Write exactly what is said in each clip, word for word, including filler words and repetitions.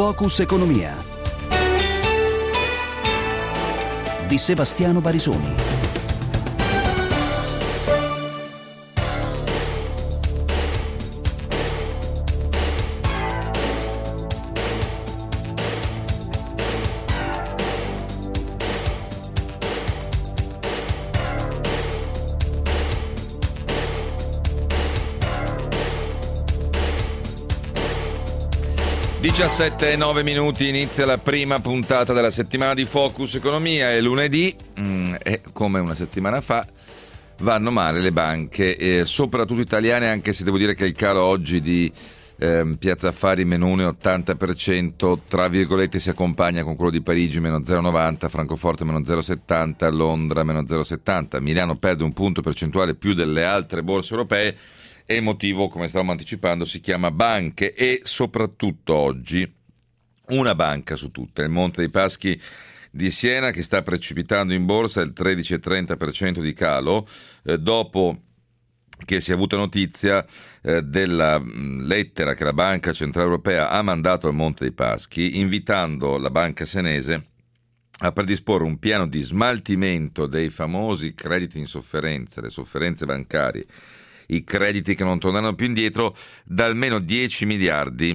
Focus Economia di Sebastiano Barisoni. diciassette e nove minuti, inizia la prima puntata della settimana di Focus Economia. È lunedì mm, e come una settimana fa vanno male le banche, eh, soprattutto italiane, anche se devo dire che il calo oggi di eh, Piazza Affari meno uno virgola ottanta per cento, tra virgolette, si accompagna con quello di Parigi meno zero virgola novanta, Francoforte meno zero virgola settanta, Londra meno zero virgola settanta, Milano perde un punto percentuale più delle altre borse europee. E il motivo, come stavamo anticipando, si chiama banche e soprattutto oggi una banca su tutte, il Monte dei Paschi di Siena, che sta precipitando in borsa il tredici virgola trenta per cento di calo, eh, dopo che si è avuta notizia eh, della mh, lettera che la Banca Centrale Europea ha mandato al Monte dei Paschi, invitando la banca senese a predisporre un piano di smaltimento dei famosi crediti in sofferenza, le sofferenze bancarie, i crediti che non torneranno più indietro, da almeno dieci miliardi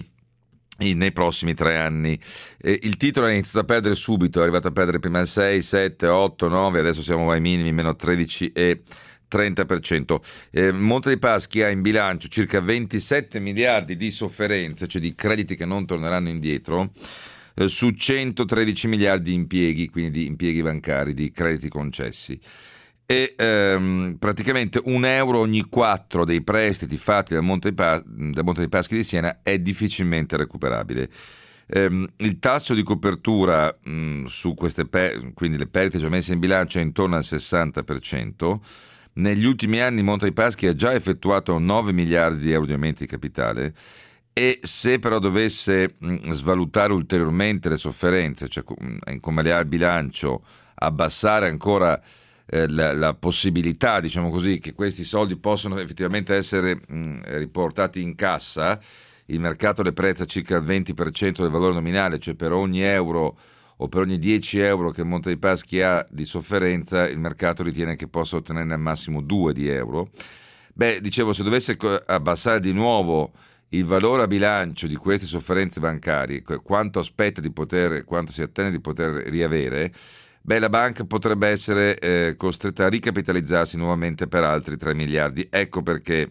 nei prossimi tre anni. Eh, il titolo è iniziato a perdere subito, è arrivato a perdere prima il sei, sette, otto, nove, adesso siamo ai minimi, meno tredici e trenta per cento. Eh, Monte dei Paschi ha in bilancio circa ventisette miliardi di sofferenze, cioè di crediti che non torneranno indietro, eh, su centotredici miliardi di impieghi, quindi di impieghi bancari, di crediti concessi. E ehm, praticamente un euro ogni quattro dei prestiti fatti dal Monte, pa- dal Monte dei Paschi di Siena è difficilmente recuperabile. Ehm, il tasso di copertura mh, su queste pe- quindi le perdite già messe in bilancio è intorno al sessanta per cento. Negli ultimi anni Monte dei Paschi ha già effettuato nove miliardi di euro di aumenti di capitale, e se però dovesse mh, svalutare ulteriormente le sofferenze, cioè mh, come le ha il bilancio, abbassare ancora La, la possibilità, diciamo così, che questi soldi possono effettivamente essere mh, riportati in cassa, il mercato le prezza circa il venti per cento del valore nominale, cioè per ogni euro o per ogni dieci euro che Monte dei Paschi ha di sofferenza, il mercato ritiene che possa ottenerne al massimo due di euro. Beh, dicevo, se dovesse abbassare di nuovo il valore a bilancio di queste sofferenze bancarie, quanto aspetta di poter, quanto si attende di poter riavere, beh, la banca potrebbe essere eh, costretta a ricapitalizzarsi nuovamente per altri tre miliardi. Ecco perché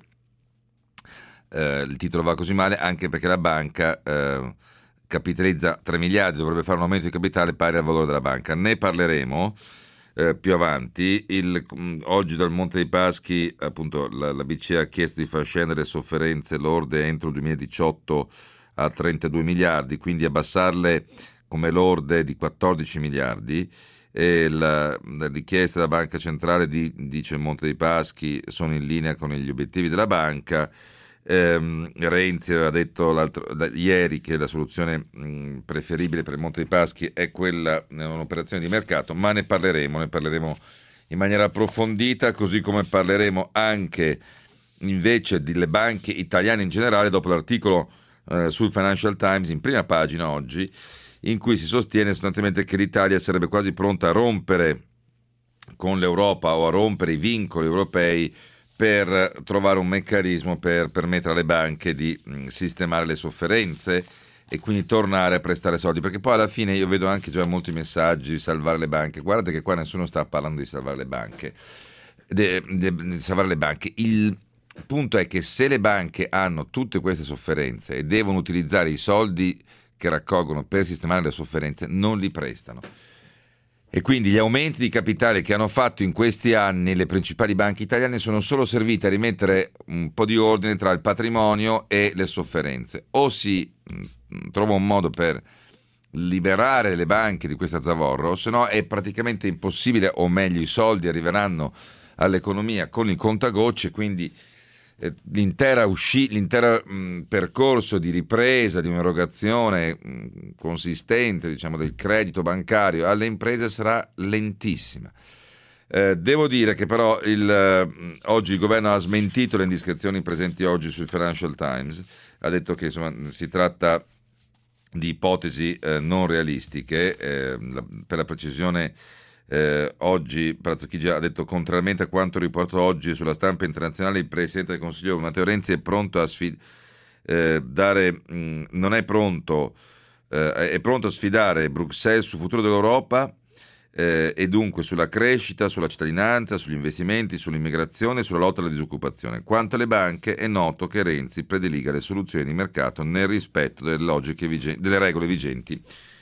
eh, il titolo va così male, anche perché la banca eh, capitalizza tre miliardi, dovrebbe fare un aumento di capitale pari al valore della banca. Ne parleremo eh, più avanti. Il, oggi dal Monte dei Paschi, appunto, la, la B C E ha chiesto di far scendere le sofferenze lorde entro il duemiladiciotto a trentadue miliardi, quindi abbassarle come lorde di quattordici miliardi. E la, la richiesta della Banca Centrale di, dice Monte dei Paschi, sono in linea con gli obiettivi della banca. ehm, Renzi aveva detto l'altro, da, ieri che la soluzione mh, preferibile per il Monte dei Paschi è quella, un'operazione di mercato, ma ne parleremo, ne parleremo in maniera approfondita, così come parleremo anche invece delle banche italiane in generale, dopo l'articolo eh, sul Financial Times in prima pagina oggi, in cui si sostiene sostanzialmente che l'Italia sarebbe quasi pronta a rompere con l'Europa o a rompere i vincoli europei per trovare un meccanismo per permettere alle banche di sistemare le sofferenze e quindi tornare a prestare soldi, perché poi alla fine io vedo anche già molti messaggi di salvare le banche. Guardate che qua nessuno sta parlando di salvare le banche, di, di, di salvare le banche. Il punto è che se le banche hanno tutte queste sofferenze e devono utilizzare i soldi che raccolgono per sistemare le sofferenze, non li prestano. E quindi gli aumenti di capitale che hanno fatto in questi anni le principali banche italiane sono solo serviti a rimettere un po' di ordine tra il patrimonio e le sofferenze. O si mh, trova un modo per liberare le banche di questa zavorra, o se no è praticamente impossibile, o meglio i soldi arriveranno all'economia con il contagocce, quindi l'intera usci- l'intero mh, percorso di ripresa, di un'erogazione mh, consistente, diciamo, del credito bancario alle imprese sarà lentissima. Eh, devo dire che però il, mh, oggi il governo ha smentito le indiscrezioni presenti oggi sul Financial Times, ha detto che insomma si tratta di ipotesi eh, non realistiche. Eh, la, per la precisione, eh, oggi Palazzo Chigi ha detto: contrariamente a quanto riportato oggi sulla stampa internazionale, il Presidente del Consiglio Matteo Renzi è pronto a sfidare, eh, dare, mh, non è pronto, eh, è pronto a sfidare Bruxelles sul futuro dell'Europa, eh, e dunque sulla crescita, sulla cittadinanza, sugli investimenti, sull'immigrazione e sulla lotta alla disoccupazione. Quanto alle banche, è noto che Renzi prediliga le soluzioni di mercato nel rispetto delle logiche vigenti, delle regole vigenti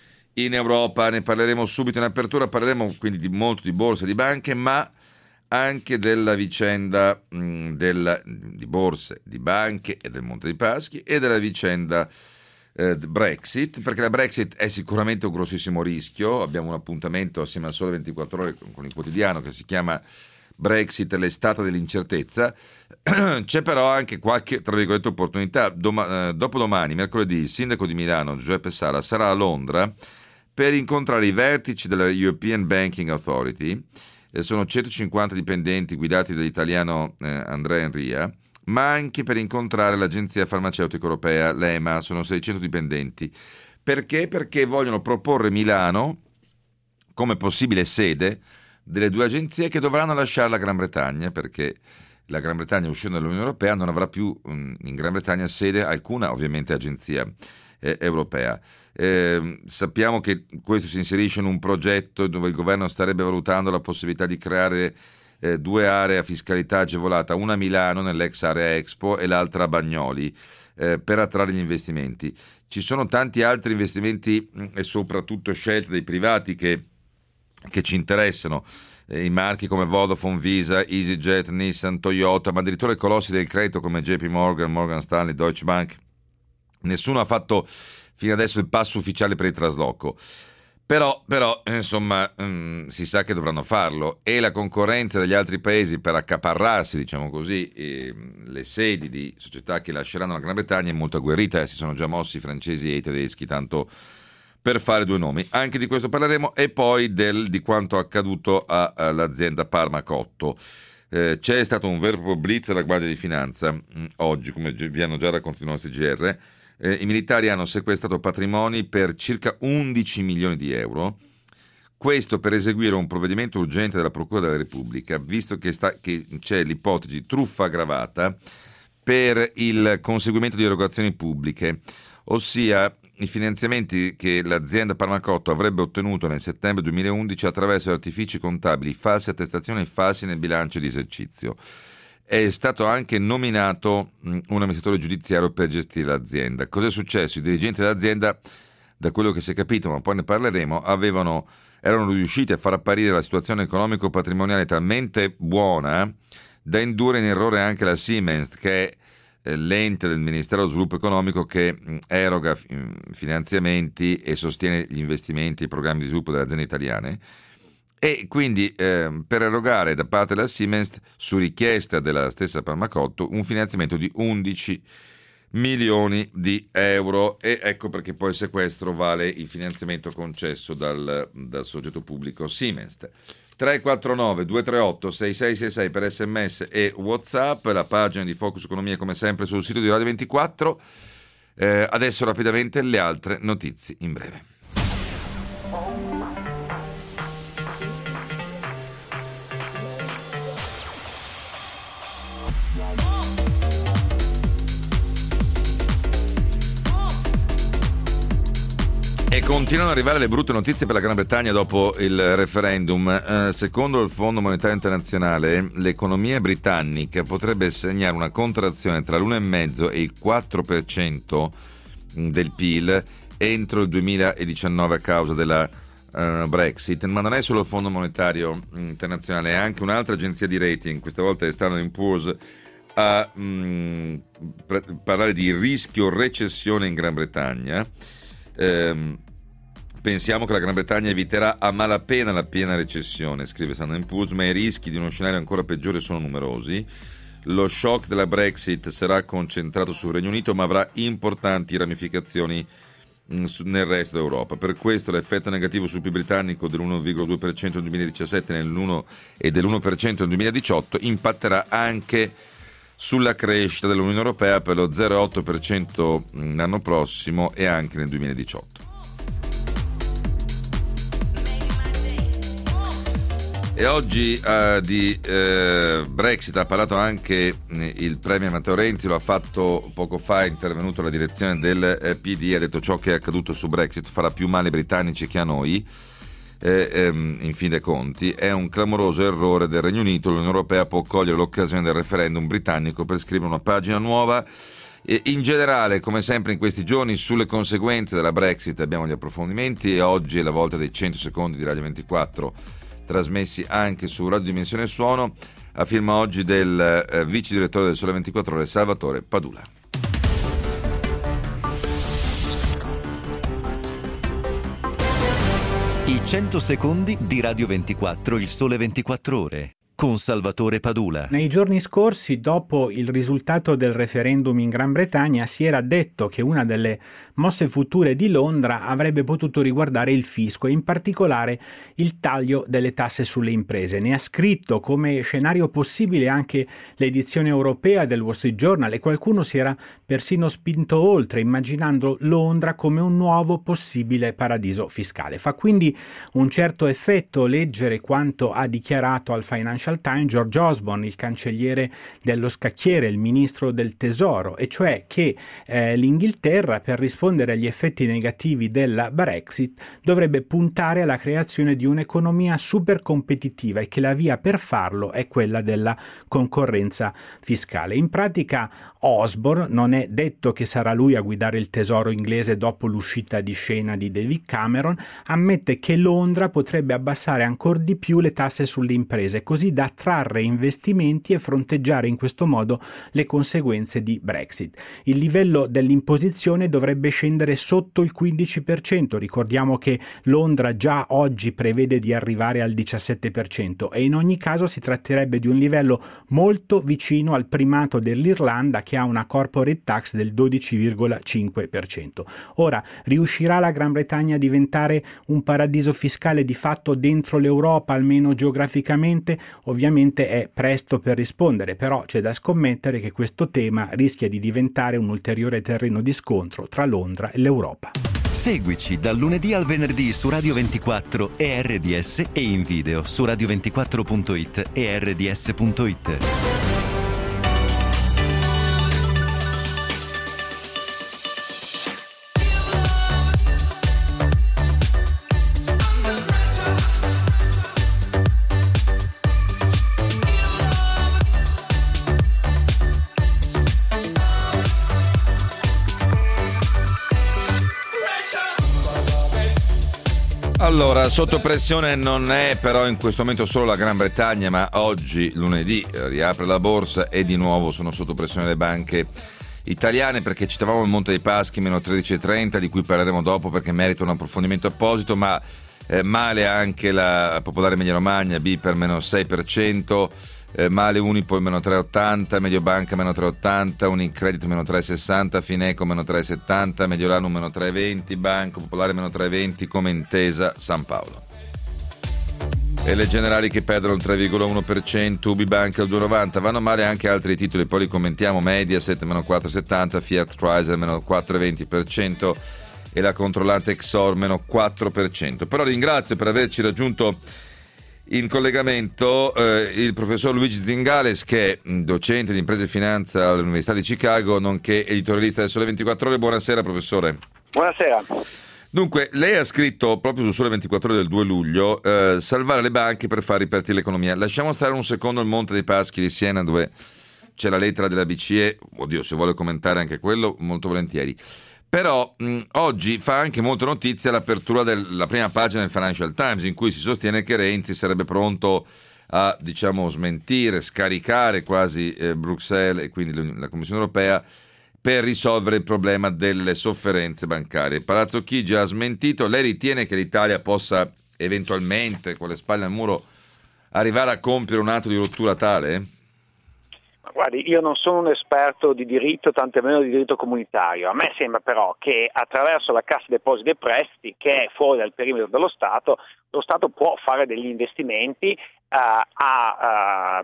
in Europa. Ne parleremo subito in apertura, parleremo quindi di molto di borsa e di banche, ma anche della vicenda mh, della, di borse, di banche e del Monte dei Paschi, e della vicenda eh, Brexit, perché la Brexit è sicuramente un grossissimo rischio. Abbiamo un appuntamento assieme al Sole ventiquattro Ore con, con il quotidiano che si chiama Brexit, l'estate dell'incertezza. C'è però anche qualche, tra virgolette, opportunità. Doma, eh, dopodomani, mercoledì, il sindaco di Milano, Giuseppe Sala, sarà a Londra per incontrare i vertici della European Banking Authority. Eh, sono centocinquanta dipendenti guidati dall'italiano eh, Andrea Enria, ma anche per incontrare l'Agenzia Farmaceutica Europea, l'E M A. Sono seicento dipendenti. Perché? Perché vogliono proporre Milano come possibile sede delle due agenzie che dovranno lasciare la Gran Bretagna, perché la Gran Bretagna, uscendo dall'Unione Europea, non avrà più um, in Gran Bretagna sede alcuna, ovviamente, agenzia eh, europea. Eh, sappiamo che questo si inserisce in un progetto dove il governo starebbe valutando la possibilità di creare eh, due aree a fiscalità agevolata, una a Milano nell'ex area Expo e l'altra a Bagnoli, eh, per attrarre gli investimenti. Ci sono tanti altri investimenti mh, e soprattutto scelte dei privati che che ci interessano, eh, i marchi come Vodafone, Visa, EasyJet, Nissan, Toyota, ma addirittura i colossi del credito come J P Morgan, Morgan Stanley, Deutsche Bank. Nessuno ha fatto fino adesso il passo ufficiale per il trasloco, però, però insomma mh, si sa che dovranno farlo, e la concorrenza degli altri paesi per accaparrarsi, diciamo così, eh, le sedi di società che lasceranno la Gran Bretagna è molto agguerrita, eh, si sono già mossi i francesi e i tedeschi, tanto per fare due nomi. Anche di questo parleremo, e poi del, di quanto accaduto a, all'azienda Parmacotto. Eh, c'è stato un vero e proprio blitz alla Guardia di Finanza mh, oggi, come vi hanno già raccontato i nostri G R. Eh, I militari hanno sequestrato patrimoni per circa undici milioni di euro, questo per eseguire un provvedimento urgente della Procura della Repubblica, visto che, sta, che c'è l'ipotesi truffa aggravata per il conseguimento di erogazioni pubbliche, ossia i finanziamenti che l'azienda Parmacotto avrebbe ottenuto nel settembre duemilaundici attraverso artifici contabili, false attestazioni e falsi nel bilancio di esercizio. È stato anche nominato un amministratore giudiziario per gestire l'azienda. Cos'è successo? I dirigenti dell'azienda, da quello che si è capito, ma poi ne parleremo, avevano, erano riusciti a far apparire la situazione economico-patrimoniale talmente buona da indurre in errore anche la Siemens, che è l'ente del Ministero dello Sviluppo Economico che eroga finanziamenti e sostiene gli investimenti e i programmi di sviluppo delle aziende italiane, e quindi eh, per erogare da parte della Siemens, su richiesta della stessa Parmacotto, un finanziamento di undici milioni di euro, e ecco perché poi il sequestro vale il finanziamento concesso dal, dal soggetto pubblico Siemens. tre quattro nove due tre otto sei sei sei sei per sms e WhatsApp, la pagina di Focus Economia come sempre sul sito di Radio ventiquattro. Eh, adesso rapidamente le altre notizie in breve. E continuano ad arrivare le brutte notizie per la Gran Bretagna dopo il referendum. Eh, secondo il Fondo Monetario Internazionale, l'economia britannica potrebbe segnare una contrazione tra l'uno virgola cinque e il quattro per cento del P I L entro il duemiladiciannove a causa della uh, Brexit. Ma non è solo il Fondo Monetario Internazionale, è anche un'altra agenzia di rating, questa volta è Standard and Poor's, a mh, pre- parlare di rischio recessione in Gran Bretagna. Eh, pensiamo che la Gran Bretagna eviterà a malapena la piena recessione, scrive Standard and Poor's, ma i rischi di uno scenario ancora peggiore sono numerosi. Lo shock della Brexit sarà concentrato sul Regno Unito, ma avrà importanti ramificazioni mh, nel resto d'Europa. Per questo l'effetto negativo sul P I L britannico dell'uno virgola due per cento nel duemiladiciassette nell'uno e dell'uno per cento nel duemiladiciotto impatterà anche sulla crescita dell'Unione Europea per lo zero virgola otto per cento l'anno prossimo e anche nel duemiladiciotto. E oggi uh, di uh, Brexit ha parlato anche il premier Matteo Renzi, lo ha fatto poco fa, è intervenuto alla direzione del uh, P D, ha detto ciò che è accaduto su Brexit farà più male ai britannici che a noi, eh, ehm, in fin dei conti è un clamoroso errore del Regno Unito, l'Unione Europea può cogliere l'occasione del referendum britannico per scrivere una pagina nuova. E in generale, come sempre in questi giorni, sulle conseguenze della Brexit abbiamo gli approfondimenti e oggi è la volta dei cento secondi di Radio ventiquattro, trasmessi anche su Radio Dimensione Suono, a firma oggi del eh, vice direttore del Sole ventiquattro Ore, Salvatore Padula. I cento secondi di Radio ventiquattro, il Sole ventiquattro Ore, con Salvatore Padula. Nei giorni scorsi, dopo il risultato del referendum in Gran Bretagna, si era detto che una delle mosse future di Londra avrebbe potuto riguardare il fisco e in particolare il taglio delle tasse sulle imprese. Ne ha scritto come scenario possibile anche l'edizione europea del Wall Street Journal e qualcuno si era persino spinto oltre, immaginando Londra come un nuovo possibile paradiso fiscale. Fa quindi un certo effetto leggere quanto ha dichiarato al Financial Times George Osborne, il cancelliere dello scacchiere, il ministro del tesoro, e cioè che eh, l'Inghilterra, per rispondere agli effetti negativi della Brexit, dovrebbe puntare alla creazione di un'economia super competitiva e che la via per farlo è quella della concorrenza fiscale. In pratica Osborne, non è detto che sarà lui a guidare il tesoro inglese dopo l'uscita di scena di David Cameron, ammette che Londra potrebbe abbassare ancora di più le tasse sulle imprese, così da attrarre investimenti e fronteggiare in questo modo le conseguenze di Brexit. Il livello dell'imposizione dovrebbe scendere sotto il quindici per cento, ricordiamo che Londra già oggi prevede di arrivare al diciassette per cento e in ogni caso si tratterebbe di un livello molto vicino al primato dell'Irlanda, che ha una corporate tax del dodici virgola cinque per cento. Ora, riuscirà la Gran Bretagna a diventare un paradiso fiscale di fatto dentro l'Europa, almeno geograficamente? Ovviamente è presto per rispondere, però c'è da scommettere che questo tema rischia di diventare un ulteriore terreno di scontro tra Londra e l'Europa. Seguici dal lunedì al venerdì su Radio ventiquattro e R D S e in video su radio ventiquattro punto it e R D S punto it. Allora, sotto pressione non è però in questo momento solo la Gran Bretagna, ma oggi, lunedì, riapre la borsa e di nuovo sono sotto pressione le banche italiane, perché citavamo il Monte dei Paschi, meno tredici virgola trenta, di cui parleremo dopo perché merita un approfondimento apposito, ma eh, male anche la Popolare Emilia Romagna, B per meno sei per cento, eh, male Unipol meno tre virgola ottanta, Mediobanca meno tre virgola ottanta, Unicredit meno tre virgola sessanta, Fineco meno tre virgola settanta, Mediolanum meno tre virgola venti, Banco Popolare meno tre virgola venti, come Intesa San Paolo. E le generali che perdono il tre virgola uno per cento, Ubibanca il due virgola novanta, vanno male anche altri titoli, poi li commentiamo, Mediaset meno quattro virgola settanta, Fiat Chrysler meno quattro virgola venti per cento e la controllante Exor meno quattro per cento. Però ringrazio per averci raggiunto in collegamento eh, il professor Luigi Zingales, che è docente di impresa e finanza all'Università di Chicago, nonché editorialista del Sole ventiquattro Ore. Buonasera professore. Buonasera. Dunque, lei ha scritto proprio su Sole ventiquattro Ore del due luglio, eh, salvare le banche per far ripartire l'economia. Lasciamo stare un secondo il Monte dei Paschi di Siena, dove c'è la lettera della B C E, oddio, se vuole commentare anche quello, molto volentieri. Però mh, oggi fa anche molta notizia l'apertura della prima pagina del Financial Times, in cui si sostiene che Renzi sarebbe pronto a, diciamo, smentire, scaricare quasi eh, Bruxelles e quindi la Commissione Europea per risolvere il problema delle sofferenze bancarie. Palazzo Chigi ha smentito. Lei ritiene che l'Italia possa eventualmente, con le spalle al muro, arrivare a compiere un atto di rottura tale? Guardi, io non sono un esperto di diritto, tantomeno di diritto comunitario. A me sembra però che attraverso la Cassa Depositi e Prestiti, che è fuori dal perimetro dello Stato, lo Stato può fare degli investimenti uh, a, uh,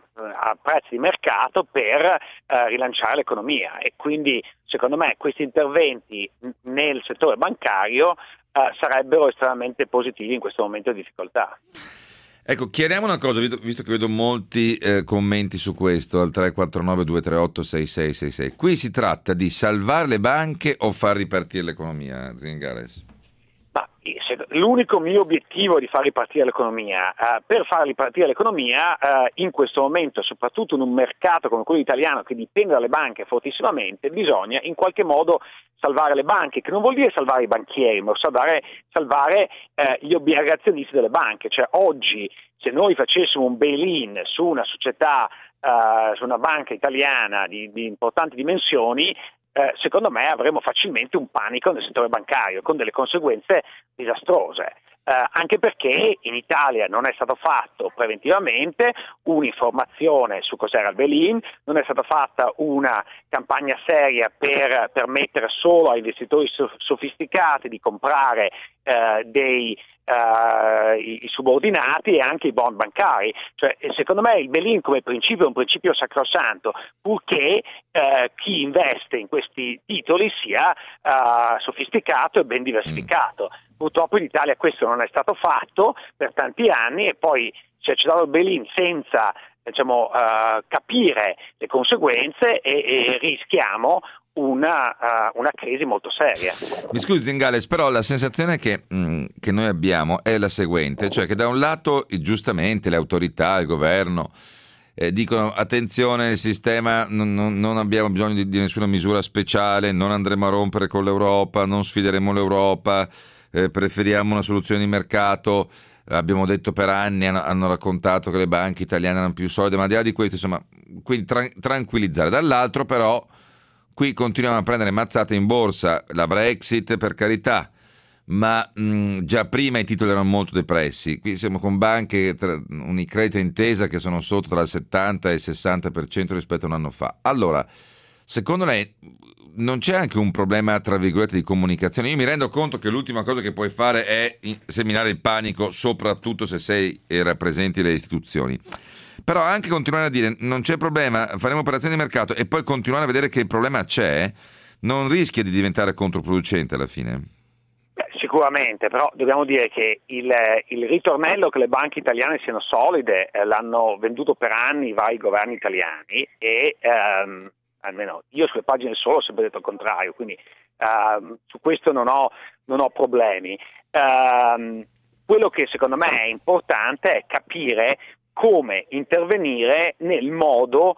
a prezzi di mercato per uh, rilanciare l'economia, e quindi secondo me questi interventi nel settore bancario uh, sarebbero estremamente positivi in questo momento di difficoltà. Ecco, chiariamo una cosa, visto che vedo molti eh, commenti su questo al tre quattro nove due tre otto sei sei sei sei. Qui si tratta di salvare le banche o far ripartire l'economia, Zingales? Ma l'unico mio obiettivo è di far ripartire l'economia. Uh, per far ripartire l'economia uh, in questo momento, soprattutto in un mercato come quello italiano che dipende dalle banche fortissimamente, bisogna in qualche modo salvare le banche, che non vuol dire salvare i banchieri, ma salvare, salvare uh, gli obbligazionisti delle banche. Cioè oggi, se noi facessimo un bail-in su una società, uh, su una banca italiana di, di importanti dimensioni, Eh, secondo me avremo facilmente un panico nel settore bancario con delle conseguenze disastrose, eh, anche perché in Italia non è stato fatto preventivamente un'informazione su cos'era il bail-in, non è stata fatta una campagna seria per permettere solo a investitori so- sofisticati di comprare eh, dei Uh, i, i subordinati e anche i bond bancari. Cioè, secondo me il bail-in come principio è un principio sacrosanto, purché uh, chi investe in questi titoli sia uh, sofisticato e ben diversificato. Purtroppo in Italia questo non è stato fatto per tanti anni, e poi si è accettato il bail-in senza diciamo, uh, capire le conseguenze, e, e rischiamo Una, uh, una crisi molto seria. Mi scusi Zingales, però la sensazione che, mh, che noi abbiamo è la seguente, cioè che da un lato giustamente le autorità, il governo eh, dicono attenzione, il sistema non, non, non abbiamo bisogno di, di nessuna misura speciale, non andremo a rompere con l'Europa, non sfideremo l'Europa, eh, preferiamo una soluzione di mercato. Abbiamo detto per anni, hanno, hanno raccontato che le banche italiane erano più solide, ma al di là di questo, insomma, quindi tra- tranquillizzare. Dall'altro però qui continuiamo a prendere mazzate in borsa, la Brexit per carità, ma mh, già prima i titoli erano molto depressi. Qui siamo con banche, tra, Unicredit e Intesa, che sono sotto tra il settanta e il sessanta per cento rispetto a un anno fa. Allora, secondo lei non c'è anche un problema, tra virgolette, di comunicazione? Io mi rendo conto che l'ultima cosa che puoi fare è seminare il panico, soprattutto se sei e rappresenti le istituzioni. Però anche continuare a dire non c'è problema, faremo operazioni di mercato, e poi continuare a vedere che il problema c'è, non rischia di diventare controproducente alla fine? Beh, sicuramente, però dobbiamo dire che il, il ritornello che le banche italiane siano solide eh, l'hanno venduto per anni i vari governi italiani, e ehm, almeno io sulle pagine solo ho sempre detto il contrario, quindi ehm, su questo non ho, non ho problemi. Ehm, quello che secondo me è importante è capire come intervenire nel modo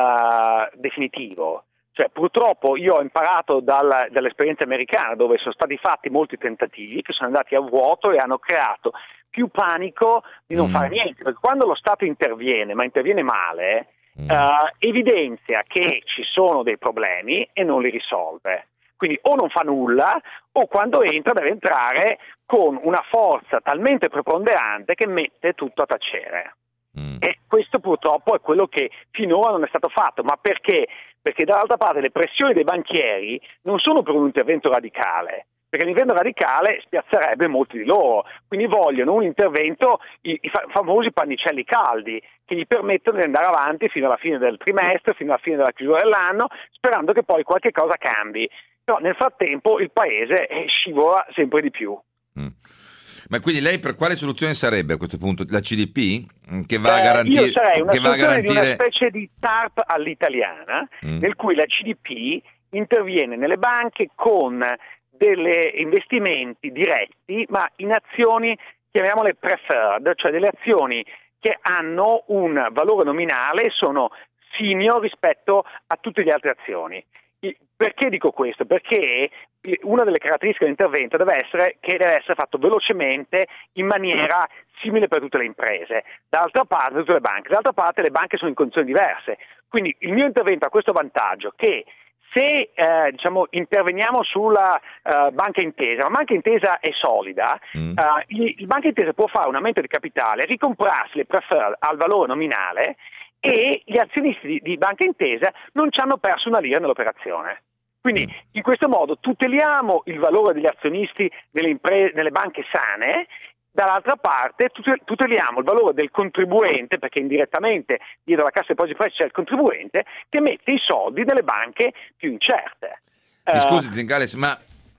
uh, definitivo. Cioè, purtroppo io ho imparato dal, dall'esperienza americana, dove sono stati fatti molti tentativi che sono andati a vuoto e hanno creato più panico di non mm. fare niente, perché quando lo Stato interviene, ma interviene male, mm. uh, evidenzia che ci sono dei problemi e non li risolve. Quindi o non fa nulla, o quando entra deve entrare con una forza talmente preponderante che mette tutto a tacere. Mm. E questo purtroppo è quello che finora non è stato fatto. Ma perché? Perché dall'altra parte le pressioni dei banchieri non sono per un intervento radicale, perché l'intervento radicale spiazzerebbe molti di loro, quindi vogliono un intervento, i, i famosi pannicelli caldi, che gli permettono di andare avanti fino alla fine del trimestre, fino alla fine della chiusura dell'anno, sperando che poi qualche cosa cambi. Però nel frattempo il paese scivola sempre di più. Mm. Ma quindi lei per quale soluzione sarebbe a questo punto? La C D P? Che va a eh, garantire, io sarei una che va a garantire... di una specie di T A R P all'italiana, mm. nel cui la C D P interviene nelle banche con delle investimenti diretti, ma in azioni, chiamiamole preferred, cioè delle azioni che hanno un valore nominale e sono senior rispetto a tutte le altre azioni. Perché dico questo? Perché una delle caratteristiche dell'intervento deve essere che deve essere fatto velocemente, in maniera simile per tutte le imprese, dall'altra parte tutte le banche, dall'altra parte le banche sono in condizioni diverse. Quindi il mio intervento ha questo vantaggio, che se eh, diciamo interveniamo sulla uh, Banca Intesa, la Banca Intesa è solida, mm. uh, il, il Banca Intesa può fare un aumento di capitale, ricomprarsi le preferred al valore nominale, e gli azionisti di, di Banca Intesa non ci hanno perso una lira nell'operazione. Quindi in questo modo tuteliamo il valore degli azionisti nelle, impre- nelle banche sane, dall'altra parte tuteliamo il valore del contribuente, perché indirettamente dietro la Cassa Depositi e Prestiti c'è il contribuente che mette i soldi nelle banche più incerte. Mi scusi Zingales, ma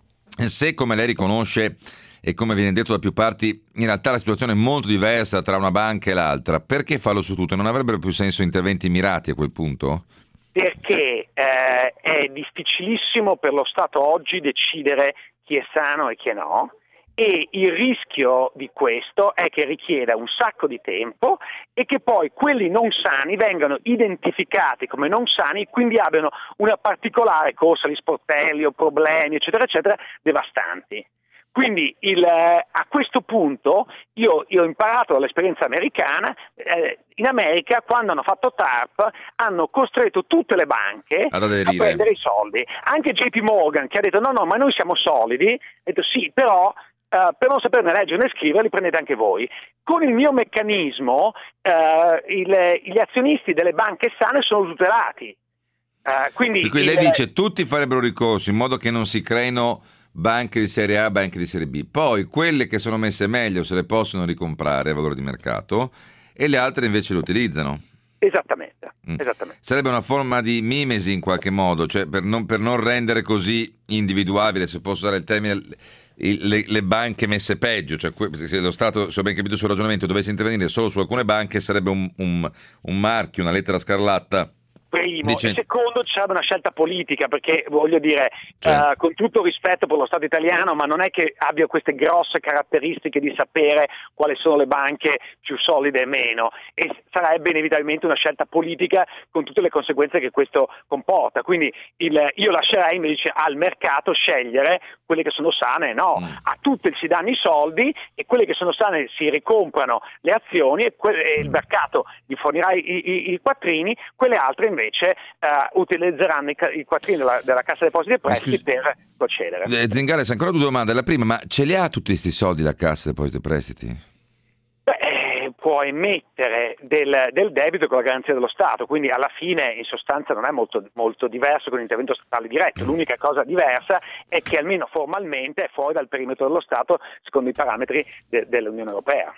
se, come lei riconosce e come viene detto da più parti, in realtà la situazione è molto diversa tra una banca e l'altra, perché farlo su tutto? Non avrebbero più senso interventi mirati a quel punto? Perché eh, è difficilissimo per lo Stato oggi decidere chi è sano e chi è no, e il rischio di questo è che richieda un sacco di tempo e che poi quelli non sani vengano identificati come non sani, quindi abbiano una particolare corsa agli sportelli o problemi eccetera eccetera devastanti. Quindi il, a questo punto io, io ho imparato dall'esperienza americana, eh, in America quando hanno fatto T A R P hanno costretto tutte le banche a prendere i soldi, anche J P Morgan che ha detto no no ma noi siamo solidi, ha detto sì però Uh, per non saperne leggere né scrivere li prendete anche voi. Con il mio meccanismo uh, il, gli azionisti delle banche sane sono tutelati. Uh, quindi per cui il... lei dice tutti farebbero ricorso in modo che non si creino banche di serie A, banche di serie B, poi quelle che sono messe meglio se le possono ricomprare a valore di mercato e le altre invece le utilizzano. Esattamente, mm. esattamente. Sarebbe una forma di mimesi in qualche modo, cioè per non, per non rendere così individuabile, se posso usare il termine, le, le banche messe peggio, cioè se lo Stato, se ho ben capito il suo ragionamento, dovesse intervenire solo su alcune banche sarebbe un, un, un marchio, una lettera scarlatta. Primo, Dice... e secondo c'è una scelta politica, perché voglio dire, certo. uh, con tutto rispetto per lo Stato italiano, ma non è che abbia queste grosse caratteristiche di sapere quali sono le banche più solide e meno, e sarebbe inevitabilmente una scelta politica con tutte le conseguenze che questo comporta. Quindi il, io lascerei invece al mercato scegliere quelle che sono sane e no. Mm. A tutte si danno i soldi e quelle che sono sane si ricomprano le azioni e, que- e il mercato gli fornirà i, i, i quattrini, quelle altre invece invece uh, utilizzeranno i, i quattrini della, della Cassa Depositi e Prestiti per procedere. Eh, Zingales, ancora due domande. La prima, ma ce li ha tutti questi soldi la Cassa Depositi e Prestiti? Beh, eh, può emettere del, del debito con la garanzia dello Stato, quindi alla fine in sostanza non è molto, molto diverso con l'intervento statale diretto. L'unica cosa diversa è che almeno formalmente è fuori dal perimetro dello Stato secondo i parametri de, dell'Unione Europea.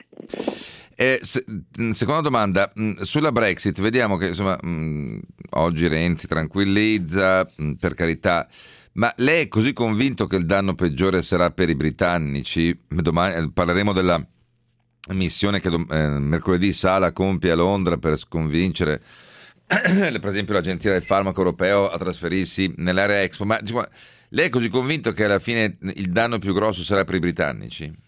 Eh, se, seconda domanda, sulla Brexit vediamo che insomma mh, oggi Renzi tranquillizza, mh, per carità, ma lei è così convinto che il danno peggiore sarà per i britannici? Domani parleremo della missione che eh, mercoledì Sala compie a Londra per sconvincere per esempio l'Agenzia del Farmaco Europeo a trasferirsi nell'area Expo, ma diciamo, lei è così convinto che alla fine il danno più grosso sarà per i britannici?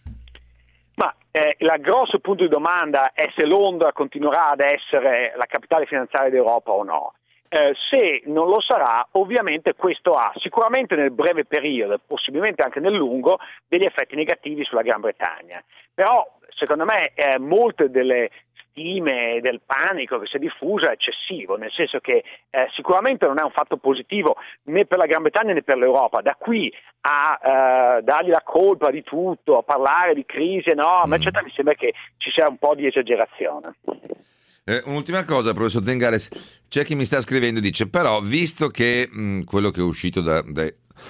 Ma eh, il grosso punto di domanda è se Londra continuerà ad essere la capitale finanziaria d'Europa o no. Eh, se non lo sarà, ovviamente questo ha sicuramente nel breve periodo, possibilmente anche nel lungo, degli effetti negativi sulla Gran Bretagna. Però secondo me eh, molte delle stime del panico che si è diffuso è eccessivo, nel senso che eh, sicuramente non è un fatto positivo né per la Gran Bretagna né per l'Europa. Da qui a eh, dargli la colpa di tutto, a parlare di crisi, no, ma eccetera, mi sembra che ci sia un po' di esagerazione. Eh, un'ultima cosa, professor Zingales, c'è chi mi sta scrivendo e dice però visto che mh, quello che è uscito da, da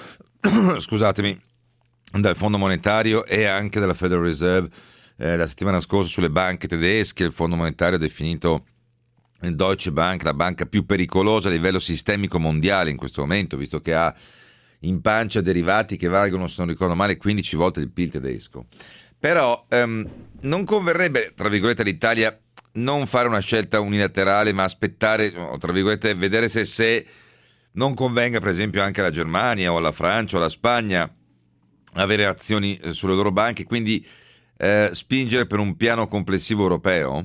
scusatemi dal Fondo Monetario e anche dalla Federal Reserve eh, la settimana scorsa sulle banche tedesche, il Fondo Monetario ha definito il Deutsche Bank la banca più pericolosa a livello sistemico mondiale in questo momento, visto che ha in pancia derivati che valgono, se non ricordo male, quindici volte il P I L tedesco. Però ehm, non converrebbe, tra virgolette, all'Italia non fare una scelta unilaterale, ma aspettare, tra virgolette, vedere se, se non convenga, per esempio, anche alla Germania o alla Francia o alla Spagna avere azioni sulle loro banche, quindi eh, spingere per un piano complessivo europeo?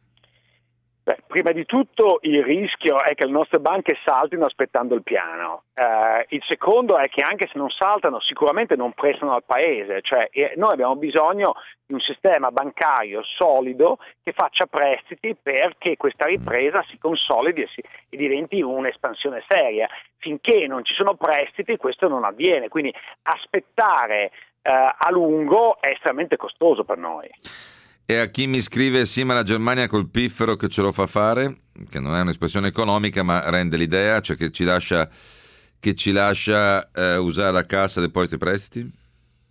Beh, prima di tutto il rischio è che le nostre banche saltino aspettando il piano. Eh, il secondo è che anche se non saltano sicuramente non prestano al paese, cioè eh, noi abbiamo bisogno di un sistema bancario solido che faccia prestiti perché questa ripresa si consolidi e, si, e diventi un'espansione seria. Finché non ci sono prestiti questo non avviene, quindi aspettare eh, a lungo è estremamente costoso per noi. E a chi mi scrive sì ma la Germania col piffero che ce lo fa fare, che non è un'espressione economica ma rende l'idea, cioè che ci lascia, che ci lascia eh, usare la Cassa Depositi e Prestiti?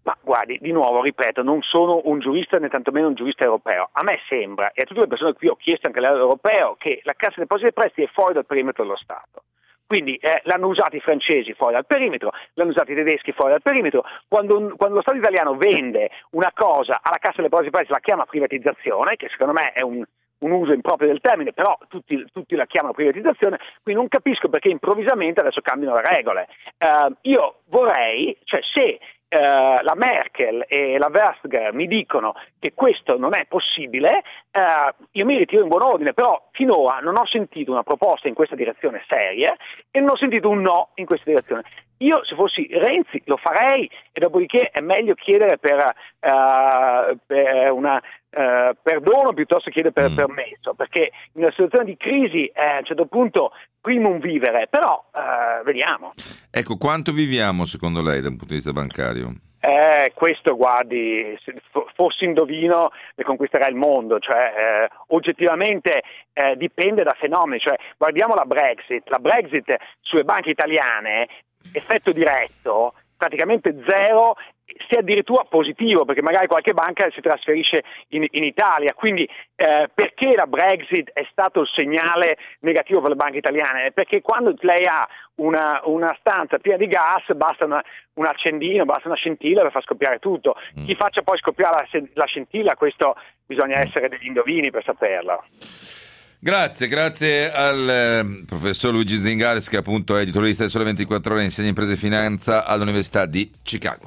Ma guardi, di nuovo, ripeto, non sono un giurista né tantomeno un giurista europeo. A me sembra, e a tutte le persone qui ho chiesto anche a livello europeo, che la Cassa Depositi e Prestiti è fuori dal perimetro dello Stato. Quindi eh, l'hanno usato i francesi fuori dal perimetro, l'hanno usato i tedeschi fuori dal perimetro. Quando, quando lo Stato italiano vende una cosa alla Cassa Depositi e Prestiti la chiama privatizzazione, che secondo me è un, un uso improprio del termine, però tutti, tutti la chiamano privatizzazione, quindi non capisco perché improvvisamente adesso cambiano le regole. Uh, io vorrei, cioè se Uh, la Merkel e la Vestager mi dicono che questo non è possibile, uh, io mi ritiro in buon ordine, però finora non ho sentito una proposta in questa direzione seria e non ho sentito un no in questa direzione. Io se fossi Renzi lo farei e dopodiché è meglio chiedere per, uh, per una uh, perdono piuttosto che chiedere per mm. permesso, perché in una situazione di crisi eh, a un certo punto primum vivere, però uh, vediamo. Ecco, quanto viviamo secondo lei da un punto di vista bancario? Eh, questo guardi, se fossi indovino ne conquisterà il mondo, cioè eh, oggettivamente eh, dipende da fenomeni, cioè guardiamo la Brexit, la Brexit sulle banche italiane, effetto diretto, praticamente zero, sia addirittura positivo perché magari qualche banca si trasferisce in, in Italia, quindi eh, perché la Brexit è stato il segnale negativo per le banche italiane? Perché quando lei ha una, una stanza piena di gas basta una, un accendino, basta una scintilla per far scoppiare tutto. Mm. Chi faccia poi scoppiare la, la scintilla, questo bisogna essere degli indovini per saperlo. Grazie, grazie al eh, professor Luigi Zingales, che appunto è editorialista del Sole ventiquattro Ore, insegna imprese e finanza all'Università di Chicago.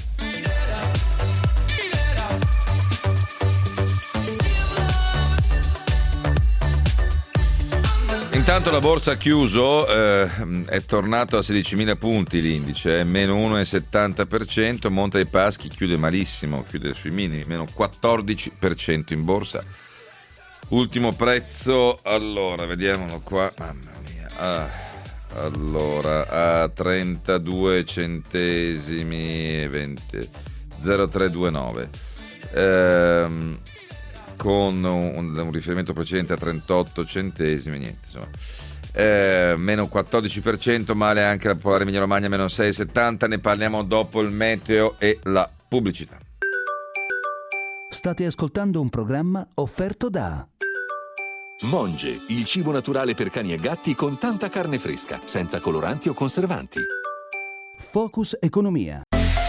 Intanto la borsa ha chiuso, eh, è tornato a sedicimila punti l'indice, meno uno virgola settanta per cento, Monte dei Paschi chiude malissimo, chiude sui minimi, meno quattordici per cento in borsa. Ultimo prezzo, allora, vediamolo qua, mamma mia, ah, allora, a trentadue centesimi e venti, zero virgola trecentoventinove, ehm, con un, un riferimento precedente a trentotto centesimi, niente, insomma, eh, meno quattordici per cento, male anche la Popolare Emilia Romagna, meno sei virgola settanta, ne parliamo dopo il meteo e la pubblicità. State ascoltando un programma offerto da Monge, il cibo naturale per cani e gatti con tanta carne fresca, senza coloranti o conservanti. Focus Economia.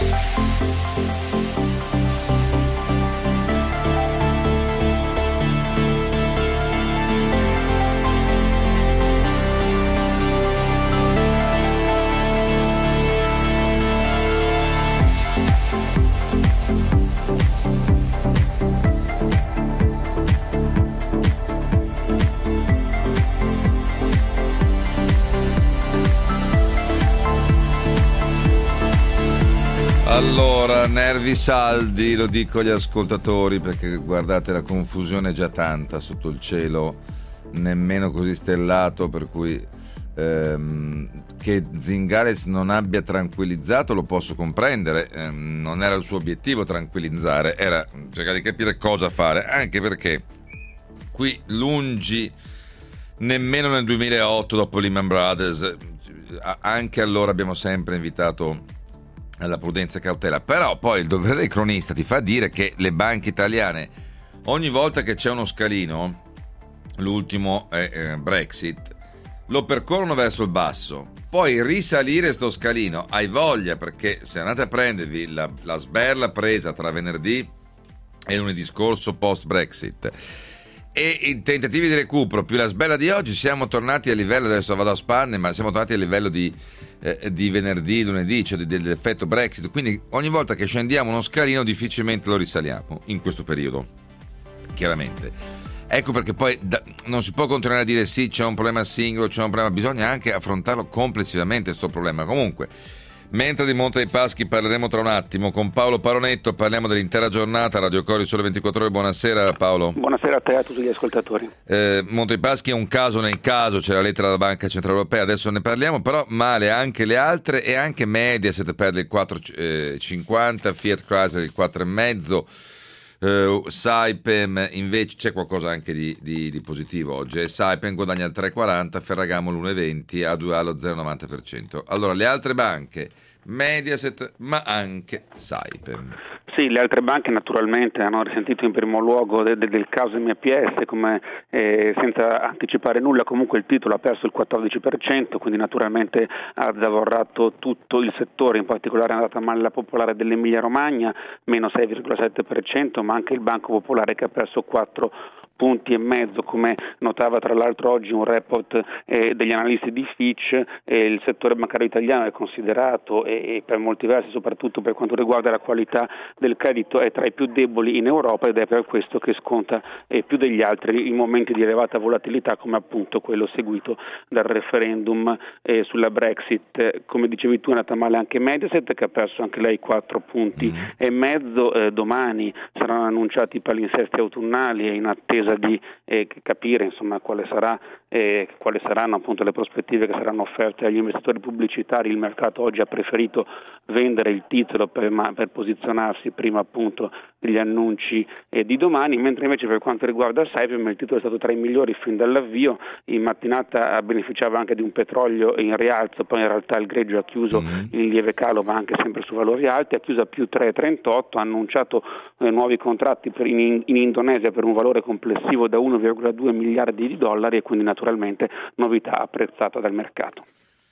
Allora, nervi saldi, lo dico agli ascoltatori perché guardate, la confusione è già tanta sotto il cielo nemmeno così stellato, per cui ehm, che Zingales non abbia tranquillizzato lo posso comprendere, ehm, non era il suo obiettivo tranquillizzare, era cercare di capire cosa fare, anche perché qui lungi nemmeno nel duemilaotto dopo Lehman Brothers, anche allora abbiamo sempre invitato alla prudenza e cautela, però poi il dovere del cronista ti fa dire che le banche italiane ogni volta che c'è uno scalino, l'ultimo è eh, Brexit, lo percorrono verso il basso, poi risalire sto scalino hai voglia, perché se andate a prendervi la, la sberla presa tra venerdì e lunedì scorso post Brexit e i tentativi di recupero più la sberla di oggi, siamo tornati a livello, adesso vado a spanne, ma siamo tornati a livello di Eh, di venerdì, lunedì, cioè dell'effetto Brexit, quindi ogni volta che scendiamo uno scalino difficilmente lo risaliamo in questo periodo, chiaramente. Ecco perché poi da, non si può continuare a dire sì, c'è un problema singolo, c'è un problema, bisogna anche affrontarlo complessivamente sto problema. Comunque, mentre di Monte dei Paschi parleremo tra un attimo con Paolo Paronetto, parliamo dell'intera giornata, Radio Cori Sole ventiquattro Ore. Buonasera Paolo. Buonasera a te e a tutti gli ascoltatori. eh, Monte dei Paschi è un caso nel caso, c'è la lettera della Banca Centrale Europea, adesso ne parliamo, però male anche le altre, e anche Mediaset perde il quattro virgola cinquanta, Fiat Chrysler il quattro virgola cinque, Uh, Saipem invece c'è qualcosa anche di, di, di positivo oggi. Saipem guadagna il tre virgola quaranta, Ferragamo l'uno virgola venti, A due A lo zero virgola novanta per cento. Allora le altre banche, Mediaset ma anche Saipem. Sì, le altre banche naturalmente hanno risentito in primo luogo de- de- del caso M P S, come eh, senza anticipare nulla comunque il titolo ha perso il quattordici per cento, quindi naturalmente ha zavorrato tutto il settore, in particolare è andata male la Popolare dell'Emilia Romagna, meno sei virgola sette per cento, ma anche il Banco Popolare che ha perso quattro punti e mezzo, come notava tra l'altro oggi un report eh, degli analisti di Fitch. Eh, il settore bancario italiano è considerato e, e per molti versi, soprattutto per quanto riguarda la qualità del credito, è tra i più deboli in Europa ed è per questo che sconta eh, più degli altri in momenti di elevata volatilità, come appunto quello seguito dal referendum eh, sulla Brexit. Come dicevi tu, è andata male anche Mediaset, che ha perso anche lei quattro punti mm. e mezzo. Eh, domani saranno annunciati i palinsesti autunnali e in attesa di eh, capire insomma quale sarà eh, quali saranno appunto le prospettive che saranno offerte agli investitori pubblicitari. Il mercato oggi ha preferito vendere il titolo per, ma, per posizionarsi prima appunto degli annunci eh, di domani, mentre invece per quanto riguarda Saipem il titolo è stato tra i migliori fin dall'avvio. In mattinata beneficiava anche di un petrolio in rialzo, poi in realtà il greggio ha chiuso mm-hmm. in lieve calo ma anche sempre su valori alti, ha chiuso a più tre virgola trentotto, ha annunciato eh, nuovi contratti per in, in Indonesia per un valore complessivo da uno virgola due miliardi di dollari e quindi naturalmente novità apprezzata dal mercato.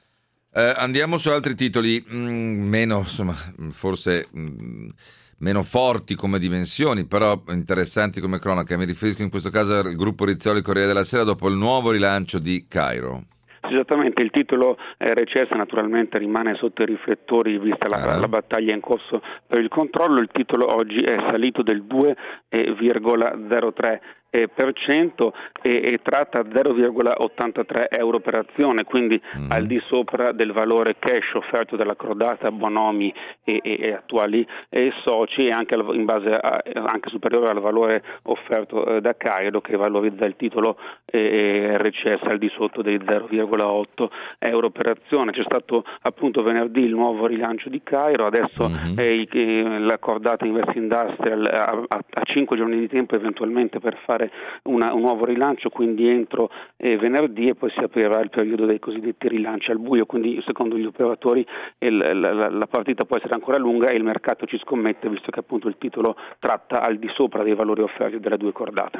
Eh, andiamo su altri titoli mh, meno, insomma, forse mh, meno forti come dimensioni, però interessanti come cronaca. Mi riferisco in questo caso al gruppo Rizzoli Corriere della Sera dopo il nuovo rilancio di Cairo. Esattamente, il titolo eh, recessa naturalmente rimane sotto i riflettori vista la, ah. la battaglia in corso per il controllo. Il titolo oggi è salito del due virgola zero tre per cento e, e tratta zero virgola ottantatré euro per azione, quindi mm. al di sopra del valore cash offerto dalla Crodata, Bonomi e, e, e attuali e soci, e anche in base a, anche superiore al valore offerto eh, da Cairo, che valorizza il titolo eh, recessa al di sotto dei zero virgola otto euro per azione. C'è stato appunto venerdì il nuovo rilancio di Cairo, adesso mm-hmm. eh, eh, la Cordata Invest Industrial ha, ha, ha cinque giorni di tempo eventualmente per fare Una, un nuovo rilancio, quindi entro eh, venerdì, e poi si aprirà il periodo dei cosiddetti rilanci al buio, quindi secondo gli operatori il, la, la partita può essere ancora lunga e il mercato ci scommette, visto che appunto il titolo tratta al di sopra dei valori offerti dalle due cordate.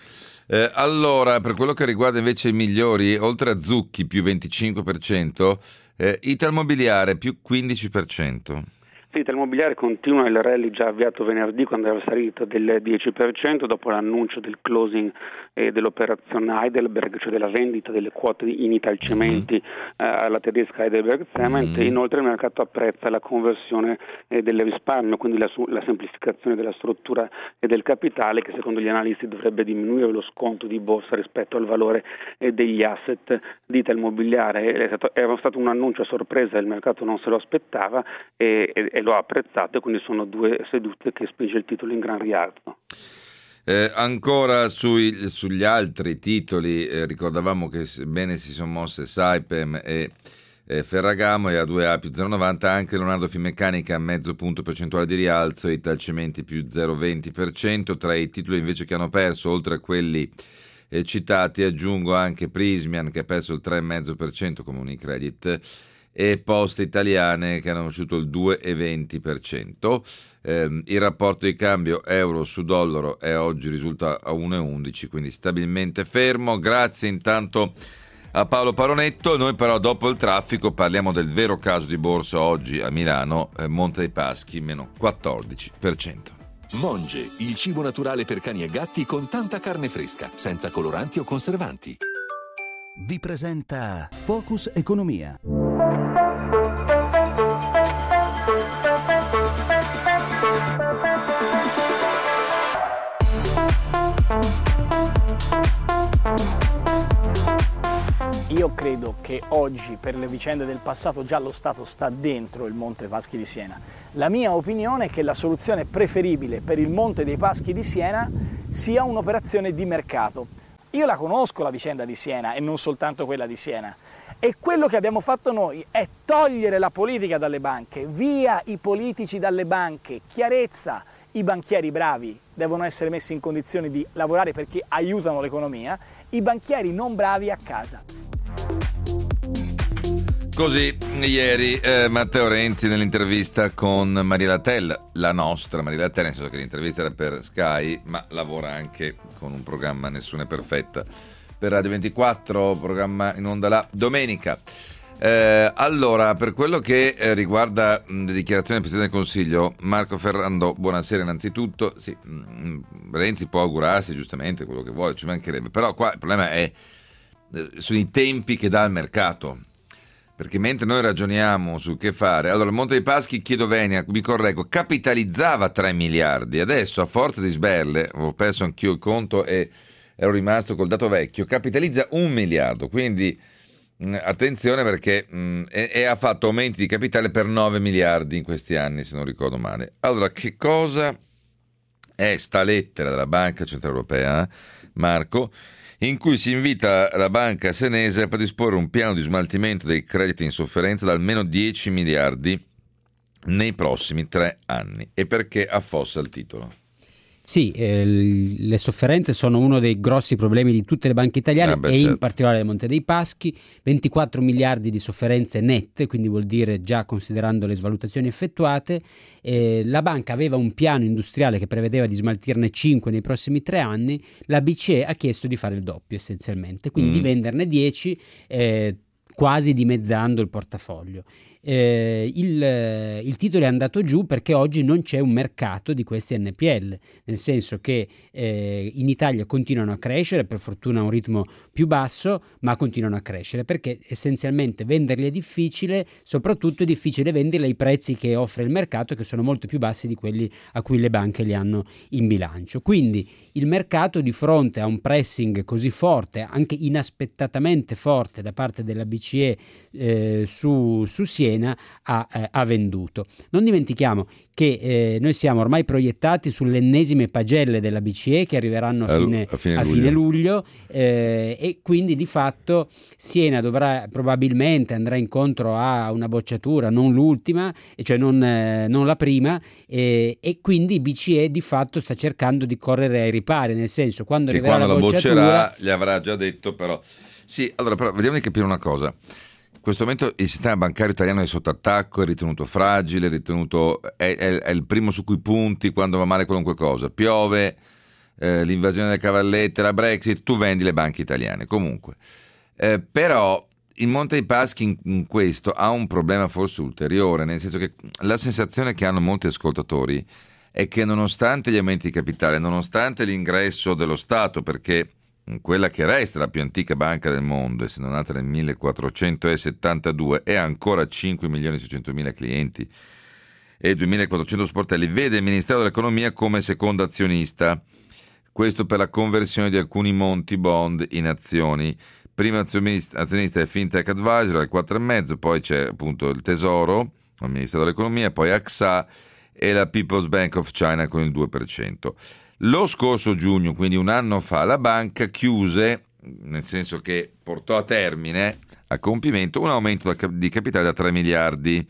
Eh, allora, per quello che riguarda invece i migliori, oltre a Zucchi più venticinque per cento, eh, Italmobiliare più quindici per cento. Italmobiliare continua il rally già avviato venerdì, quando era salito del dieci per cento dopo l'annuncio del closing eh, dell'operazione Heidelberg, cioè della vendita delle quote in Italcementi mm-hmm. eh, alla tedesca Heidelberg Cement. Mm-hmm. Inoltre il mercato apprezza la conversione eh, del risparmio, quindi la, la semplificazione della struttura e del capitale, che secondo gli analisti dovrebbe diminuire lo sconto di borsa rispetto al valore eh, degli asset di Italmobiliare. È stato, era stato un annuncio a sorpresa, il mercato non se lo aspettava e, e, e lo ha apprezzato, e quindi sono due sedute che spinge il titolo in gran rialzo. Eh, ancora sui, sugli altri titoli, eh, ricordavamo che bene si sono mosse Saipem e eh, Ferragamo, e A due A più zero virgola novanta, anche Leonardo Finmeccanica mezzo punto percentuale di rialzo, Italcementi più zero virgola venti per cento. Tra i titoli invece che hanno perso, oltre a quelli eh, citati, aggiungo anche Prysmian, che ha perso il tre virgola cinque per cento come Unicredit, e Poste Italiane, che hanno conosciuto il due virgola venti per cento. Eh, il rapporto di cambio euro su dollaro è oggi risulta a uno virgola undici, quindi stabilmente fermo. Grazie intanto a Paolo Paronetto. Noi però dopo il traffico parliamo del vero caso di borsa oggi a Milano, eh, Monte dei Paschi meno quattordici per cento. Monge, il cibo naturale per cani e gatti con tanta carne fresca, senza coloranti o conservanti. Vi presenta Focus Economia. Io credo che oggi, per le vicende del passato, già lo Stato sta dentro il Monte Paschi di Siena. La mia opinione è che la soluzione preferibile per il Monte dei Paschi di Siena sia un'operazione di mercato. Io la conosco la vicenda di Siena e non soltanto quella di Siena. E quello che abbiamo fatto noi è togliere la politica dalle banche, via i politici dalle banche, chiarezza, i banchieri bravi devono essere messi in condizioni di lavorare perché aiutano l'economia, i banchieri non bravi a casa. Così ieri eh, Matteo Renzi nell'intervista con Mariela Tell, la nostra Mariela Tell, nel senso che l'intervista era per Sky, ma lavora anche con un programma Nessuno è perfetta per Radio ventiquattro, programma in onda la domenica. Eh, allora, per quello che eh, riguarda mh, le dichiarazioni del Presidente del Consiglio, Marco Ferrando, buonasera innanzitutto. Sì, mh, Renzi può augurarsi giustamente quello che vuole, ci mancherebbe, però qua il problema è eh, sono i tempi che dà il mercato. Perché mentre noi ragioniamo su che fare, allora il Monte dei Paschi, chiedo venia, mi correggo, capitalizzava tre miliardi, adesso a forza di sberle, ho perso anch'io il conto e ero rimasto col dato vecchio, capitalizza un miliardo, quindi mh, attenzione perché mh, e, e ha fatto aumenti di capitale per nove miliardi in questi anni, se non ricordo male. Allora, che cosa è sta lettera della Banca Centrale Europea, Marco? In cui si invita la banca senese a predisporre un piano di smaltimento dei crediti in sofferenza da almeno dieci miliardi nei prossimi tre anni. E perché affossa il titolo? Sì, eh, le sofferenze sono uno dei grossi problemi di tutte le banche italiane ah beh, e certo. in particolare del Monte dei Paschi, ventiquattro miliardi di sofferenze nette, quindi vuol dire già considerando le svalutazioni effettuate. Eh, la banca aveva un piano industriale che prevedeva di smaltirne cinque nei prossimi tre anni, la B C E ha chiesto di fare il doppio essenzialmente, quindi mm. di venderne dieci, eh, quasi dimezzando il portafoglio. Eh, il, il titolo è andato giù perché oggi non c'è un mercato di questi N P L, nel senso che eh, in Italia continuano a crescere, per fortuna a un ritmo più basso, ma continuano a crescere perché essenzialmente venderli è difficile, soprattutto è difficile venderli ai prezzi che offre il mercato, che sono molto più bassi di quelli a cui le banche li hanno in bilancio. Quindi il mercato, di fronte a un pressing così forte, anche inaspettatamente forte da parte della B C E eh, su, su Siena, Ha, eh, ha venduto. Non dimentichiamo che eh, noi siamo ormai proiettati sulle ennesime pagelle della B C E che arriveranno a fine, a fine a luglio, fine luglio eh, e quindi di fatto Siena dovrà probabilmente andrà incontro a una bocciatura, non l'ultima, cioè non, eh, non la prima, eh, e quindi B C E di fatto sta cercando di correre ai ripari, nel senso quando che arriverà quando la bocciatura boccerà gli avrà già detto. Però sì, allora però vediamo di capire una cosa. In questo momento il sistema bancario italiano è sotto attacco, è ritenuto fragile, è, ritenuto, è, è, è il primo su cui punti quando va male qualunque cosa. Piove, eh, l'invasione delle cavallette, la Brexit, tu vendi le banche italiane. Comunque, eh, però il Monte dei Paschi in, in questo ha un problema forse ulteriore, nel senso che la sensazione che hanno molti ascoltatori è che nonostante gli aumenti di capitale, nonostante l'ingresso dello Stato, perché quella che resta la più antica banca del mondo, essendo nata nel millequattrocentosettantadue, e ha ancora cinque milioni seicentomila clienti e duemilaquattrocento sportelli, vede il Ministero dell'Economia come secondo azionista, questo per la conversione di alcuni monti bond in azioni. Primo azionista, azionista è Fintech Advisor al quattro virgola cinque, poi c'è appunto il Tesoro, il Ministero dell'Economia, poi A X A e la People's Bank of China con il due per cento. Lo scorso giugno, quindi un anno fa, la banca chiuse, nel senso che portò a termine, a compimento, un aumento di capitale da tre miliardi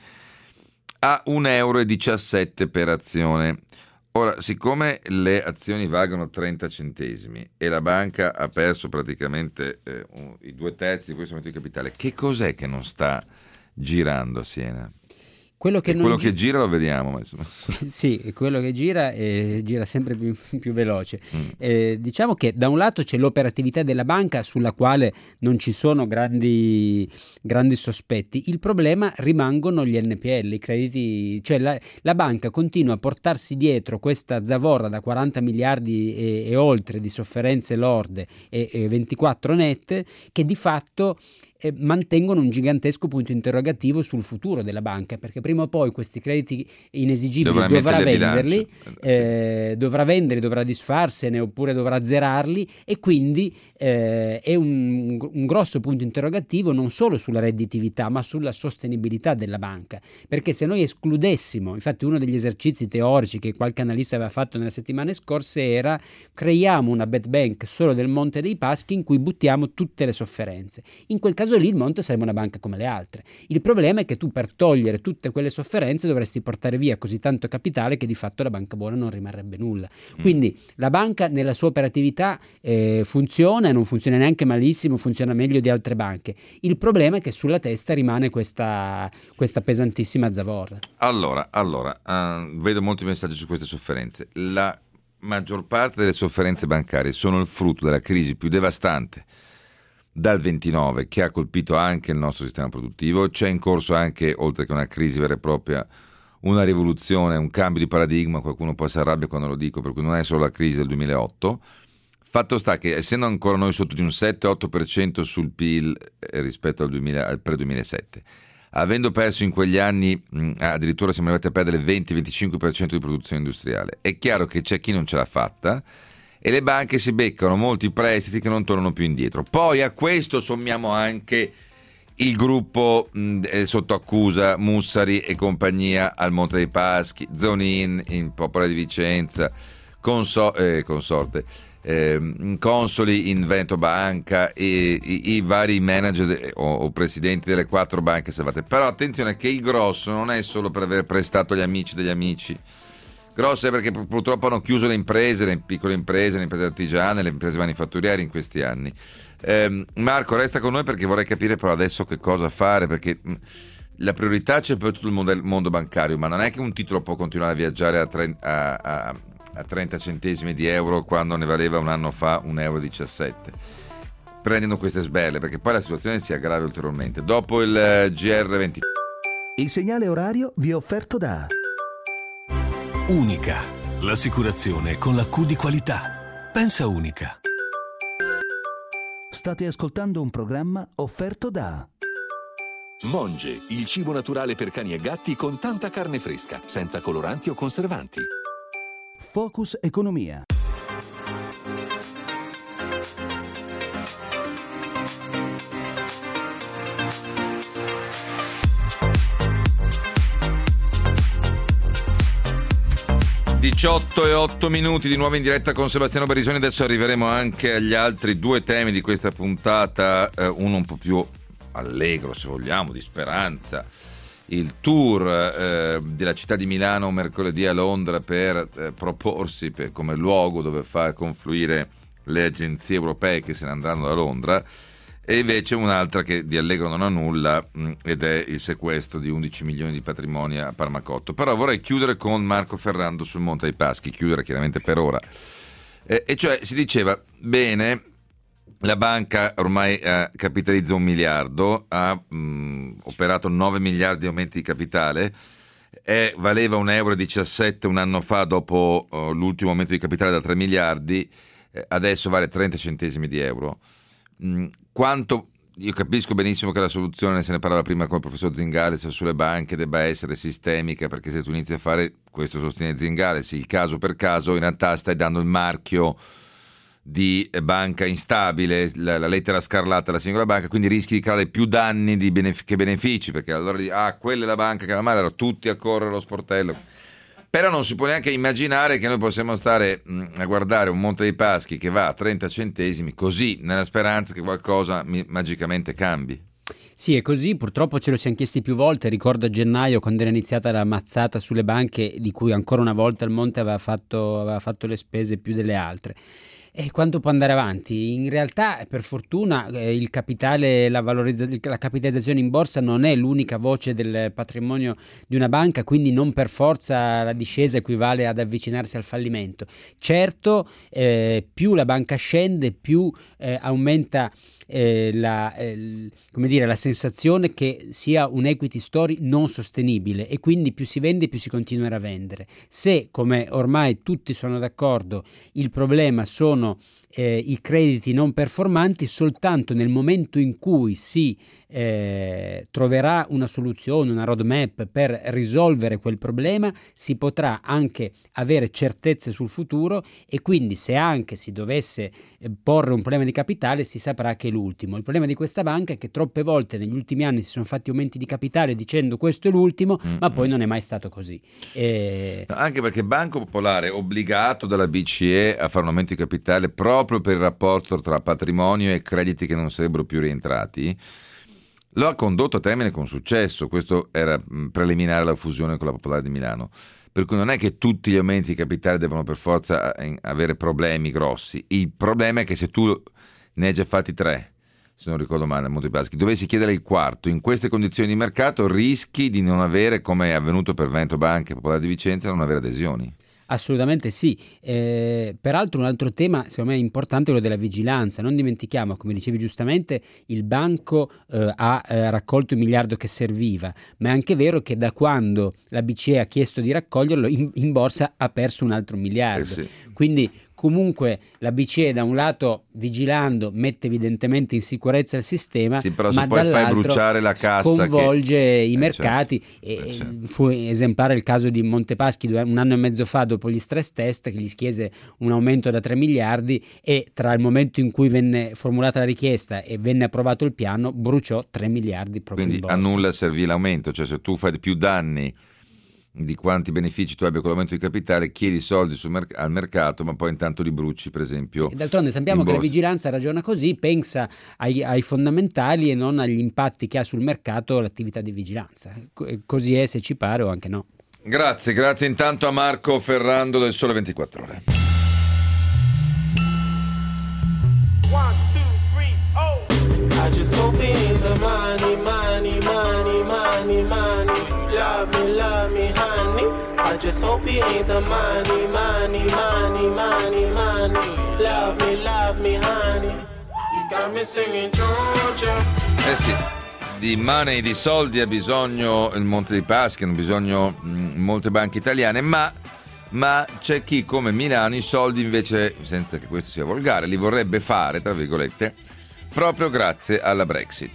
a un euro e diciassette per azione. Ora, siccome le azioni valgono trenta centesimi e la banca ha perso praticamente eh, un, i due terzi di questo aumento di capitale, che cos'è che non sta girando a Siena? Quello che, non quello gi- che gira lo vediamo, ma insomma. Sì, quello che gira eh, gira sempre più, più veloce. Mm. Eh, diciamo che da un lato c'è l'operatività della banca, sulla quale non ci sono grandi, grandi sospetti. Il problema rimangono gli N P L, i crediti, cioè la, la banca continua a portarsi dietro questa zavorra da quaranta miliardi e, e oltre di sofferenze lorde e, e ventiquattro nette, che di fatto eh, mantengono un gigantesco punto interrogativo sul futuro della banca, perché prima o poi questi crediti inesigibili dovrà, dovrà venderli, eh, sì. dovrà venderli, dovrà disfarsene oppure dovrà zerarli, e quindi eh, è un, un grosso punto interrogativo non solo sulla redditività ma sulla sostenibilità della banca, perché se noi escludessimo, infatti uno degli esercizi teorici che qualche analista aveva fatto nelle settimane scorse era: creiamo una bad bank solo del Monte dei Paschi in cui buttiamo tutte le sofferenze. In quel caso caso lì il Monte sarebbe una banca come le altre. Il problema è che tu per togliere tutte quelle sofferenze dovresti portare via così tanto capitale che di fatto la banca buona non rimarrebbe nulla. Quindi la banca nella sua operatività eh, funziona e non funziona neanche malissimo, funziona meglio di altre banche. Il problema è che sulla testa rimane questa, questa pesantissima zavorra. Allora, allora uh, vedo molti messaggi su queste sofferenze. La maggior parte delle sofferenze bancarie sono il frutto della crisi più devastante dal ventinove, che ha colpito anche il nostro sistema produttivo. C'è in corso anche, oltre che una crisi vera e propria, una rivoluzione, un cambio di paradigma. Qualcuno poi si arrabbia quando lo dico, per cui non è solo la crisi del duemilaotto. Fatto sta che, essendo ancora noi sotto di un sette otto per cento sul P I L rispetto al, duemila, al pre-duemilasette, avendo perso in quegli anni mh, addirittura siamo arrivati a perdere il venti venticinque per cento di produzione industriale, è chiaro che c'è chi non ce l'ha fatta e le banche si beccano molti prestiti che non tornano più indietro. Poi a questo sommiamo anche il gruppo mh, sotto accusa, Mussari e compagnia al Monte dei Paschi, Zonin in Popola di Vicenza, conso- eh, consorte, eh, Consoli in Veneto Banca e i, i vari manager de- o, o presidenti delle quattro banche salvate. Però attenzione che il grosso non è solo per aver prestato agli amici degli amici, grosso è perché purtroppo hanno chiuso le imprese, le piccole imprese, le imprese artigiane, le imprese manifatturiere in questi anni. Eh, Marco, resta con noi perché vorrei capire però adesso che cosa fare, perché mh, la priorità c'è per tutto il mondo, il mondo bancario, ma non è che un titolo può continuare a viaggiare a, tre, a, a, a trenta centesimi di euro quando ne valeva un anno fa un euro diciassette, prendendo queste sberle, perché poi la situazione si aggrava ulteriormente. Dopo il uh, G R venti. Il segnale orario vi è offerto da Unica, l'assicurazione con la Q di qualità. Pensa Unica. State ascoltando un programma offerto da Monge, il cibo naturale per cani e gatti con tanta carne fresca, senza coloranti o conservanti. Focus Economia. diciotto e otto minuti di nuovo in diretta con Sebastiano Barisoni. Adesso arriveremo anche agli altri due temi di questa puntata, eh, uno un po' più allegro se vogliamo, di speranza, il tour eh, della città di Milano mercoledì a Londra per eh, proporsi per, come luogo dove far confluire le agenzie europee che se ne andranno da Londra, e invece un'altra che di allegro non ha nulla mh, ed è il sequestro di undici milioni di patrimoni a Parmacotto. Però vorrei chiudere con Marco Ferrando sul Monte dei Paschi, chiudere chiaramente per ora, eh, e cioè si diceva bene, la banca ormai eh, capitalizza un miliardo, ha mh, operato nove miliardi di aumenti di capitale, e valeva un euro diciassette un anno fa dopo uh, l'ultimo aumento di capitale da tre miliardi, eh, adesso vale trenta centesimi di euro. Mh, quanto io capisco benissimo che la soluzione, se ne parlava prima con il professor Zingales, sulle banche debba essere sistemica, perché se tu inizi a fare questo, sostiene Zingales, il caso per caso, in realtà stai dando il marchio di banca instabile, la, la lettera scarlata alla singola banca, quindi rischi di creare più danni di benef- che benefici, perché allora ah, quella è la banca che va male, allora tutti a correre allo sportello. Però non si può neanche immaginare che noi possiamo stare mh, a guardare un Monte dei Paschi che va a trenta centesimi così, nella speranza che qualcosa mi, magicamente cambi. Sì, è così, purtroppo ce lo siamo chiesti più volte. Ricordo a gennaio, quando era iniziata la mazzata sulle banche, di cui ancora una volta il Monte aveva fatto, aveva fatto le spese più delle altre. E quanto può andare avanti? In realtà, per fortuna, eh, il capitale, la, valorizza- la capitalizzazione in borsa non è l'unica voce del patrimonio di una banca, quindi non per forza la discesa equivale ad avvicinarsi al fallimento. Certo, eh, più la banca scende, più eh, aumenta eh, la, eh, come dire, la sensazione che sia un equity story non sostenibile, e quindi più si vende più si continuerà a vendere. Se, come ormai tutti sono d'accordo, il problema sono Eh, i crediti non performanti, soltanto nel momento in cui si eh, troverà una soluzione, una roadmap per risolvere quel problema, si potrà anche avere certezze sul futuro, e quindi se anche si dovesse eh, porre un problema di capitale si saprà che è l'ultimo. Il problema di questa banca è che troppe volte negli ultimi anni si sono fatti aumenti di capitale dicendo questo è l'ultimo, mm-hmm. ma poi non è mai stato così. E... Anche perché Banco Popolare, obbligato dalla B C E a fare un aumento di capitale proprio proprio per il rapporto tra patrimonio e crediti che non sarebbero più rientrati, lo ha condotto a termine con successo. Questo era preliminare alla fusione con la Popolare di Milano. Per cui non è che tutti gli aumenti di capitale devono per forza avere problemi grossi. Il problema è che se tu ne hai già fatti tre, se non ricordo male, a Monte dei Paschi, dovessi chiedere il quarto, in queste condizioni di mercato rischi di non avere, come è avvenuto per Veneto Banca e Popolare di Vicenza, non avere adesioni. Assolutamente sì. Eh, peraltro un altro tema secondo me importante è quello della vigilanza. Non dimentichiamo, come dicevi giustamente, il banco eh, ha eh, raccolto il miliardo che serviva, ma è anche vero che da quando la B C E ha chiesto di raccoglierlo in, in borsa ha perso un altro miliardo. Eh sì. Quindi comunque la B C E da un lato vigilando mette evidentemente in sicurezza il sistema, sì, però ma se poi fai dall'altro bruciare la cassa sconvolge che... i eh, mercati. certo. E eh, certo. Fu esemplare il caso di Montepaschi due, un anno e mezzo fa, dopo gli stress test, che gli chiese un aumento da tre miliardi e tra il momento in cui venne formulata la richiesta e venne approvato il piano bruciò tre miliardi proprio. Quindi in borsa. a nulla servì l'aumento, cioè se tu fai più danni di quanti benefici tu abbia con l'aumento di capitale, chiedi soldi sul merc- al mercato, ma poi intanto li bruci, per esempio. E d'altronde sappiamo che la vigilanza ragiona così, pensa ai, ai fondamentali e non agli impatti che ha sul mercato l'attività di vigilanza. C- così è, se ci pare o anche no. Grazie, grazie intanto a Marco Ferrando del Sole ventiquattro Ore. One, two, three, oh. I just hope in the money, money, money, money, money. Love me, love me, honey. I just hope it ain't the money, money, money, money, money. Love me, love me, honey. You got me singing Georgia. Eh sì, di money, di soldi ha bisogno il Monte dei Paschi, hanno bisogno mh, molte banche italiane, ma, ma c'è chi come Milano i soldi invece, senza che questo sia volgare, li vorrebbe fare, tra virgolette, proprio grazie alla Brexit.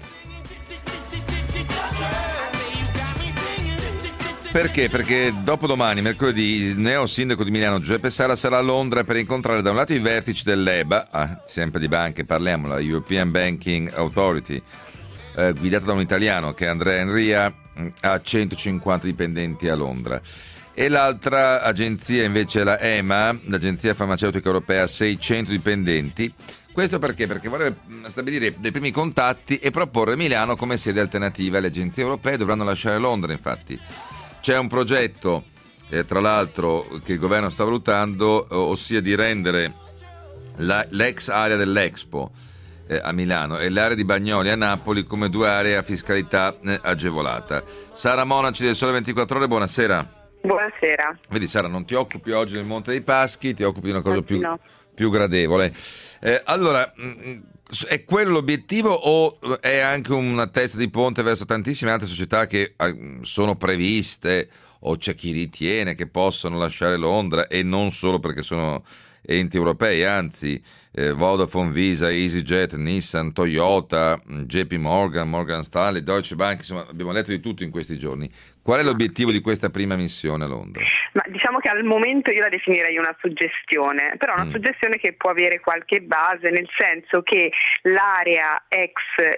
Perché? Perché dopodomani, mercoledì, il neo sindaco di Milano Giuseppe Sala sarà a Londra per incontrare da un lato i vertici dell'E B A, ah, sempre di banche, parliamo, la European Banking Authority, eh, guidata da un italiano che è Andrea Enria, ha centocinquanta dipendenti a Londra. E l'altra agenzia invece è la E M A, l'Agenzia Farmaceutica Europea, ha seicento dipendenti. Questo perché? Perché vorrebbe stabilire dei primi contatti e proporre Milano come sede alternativa. Le agenzie europee dovranno lasciare Londra, infatti. C'è un progetto, eh, tra l'altro, che il governo sta valutando, ossia di rendere la, l'ex area dell'Expo eh, a Milano e l'area di Bagnoli a Napoli come due aree a fiscalità eh, agevolata. Sara Monaci del Sole ventiquattro Ore, buonasera. Buonasera. Vedi Sara, non ti occupi oggi del Monte dei Paschi, ti occupi di una cosa più, no. più gradevole. Eh, allora, è quello l'obiettivo o è anche una testa di ponte verso tantissime altre società che sono previste o c'è chi ritiene che possano lasciare Londra e non solo perché sono enti europei, anzi eh, Vodafone, Visa, EasyJet, Nissan, Toyota, J P Morgan, Morgan Stanley, Deutsche Bank, insomma abbiamo letto di tutto in questi giorni. Qual è l'obiettivo di questa prima missione a Londra? Ma diciamo che al momento io la definirei una suggestione, però una mm. suggestione che può avere qualche base, nel senso che l'area ex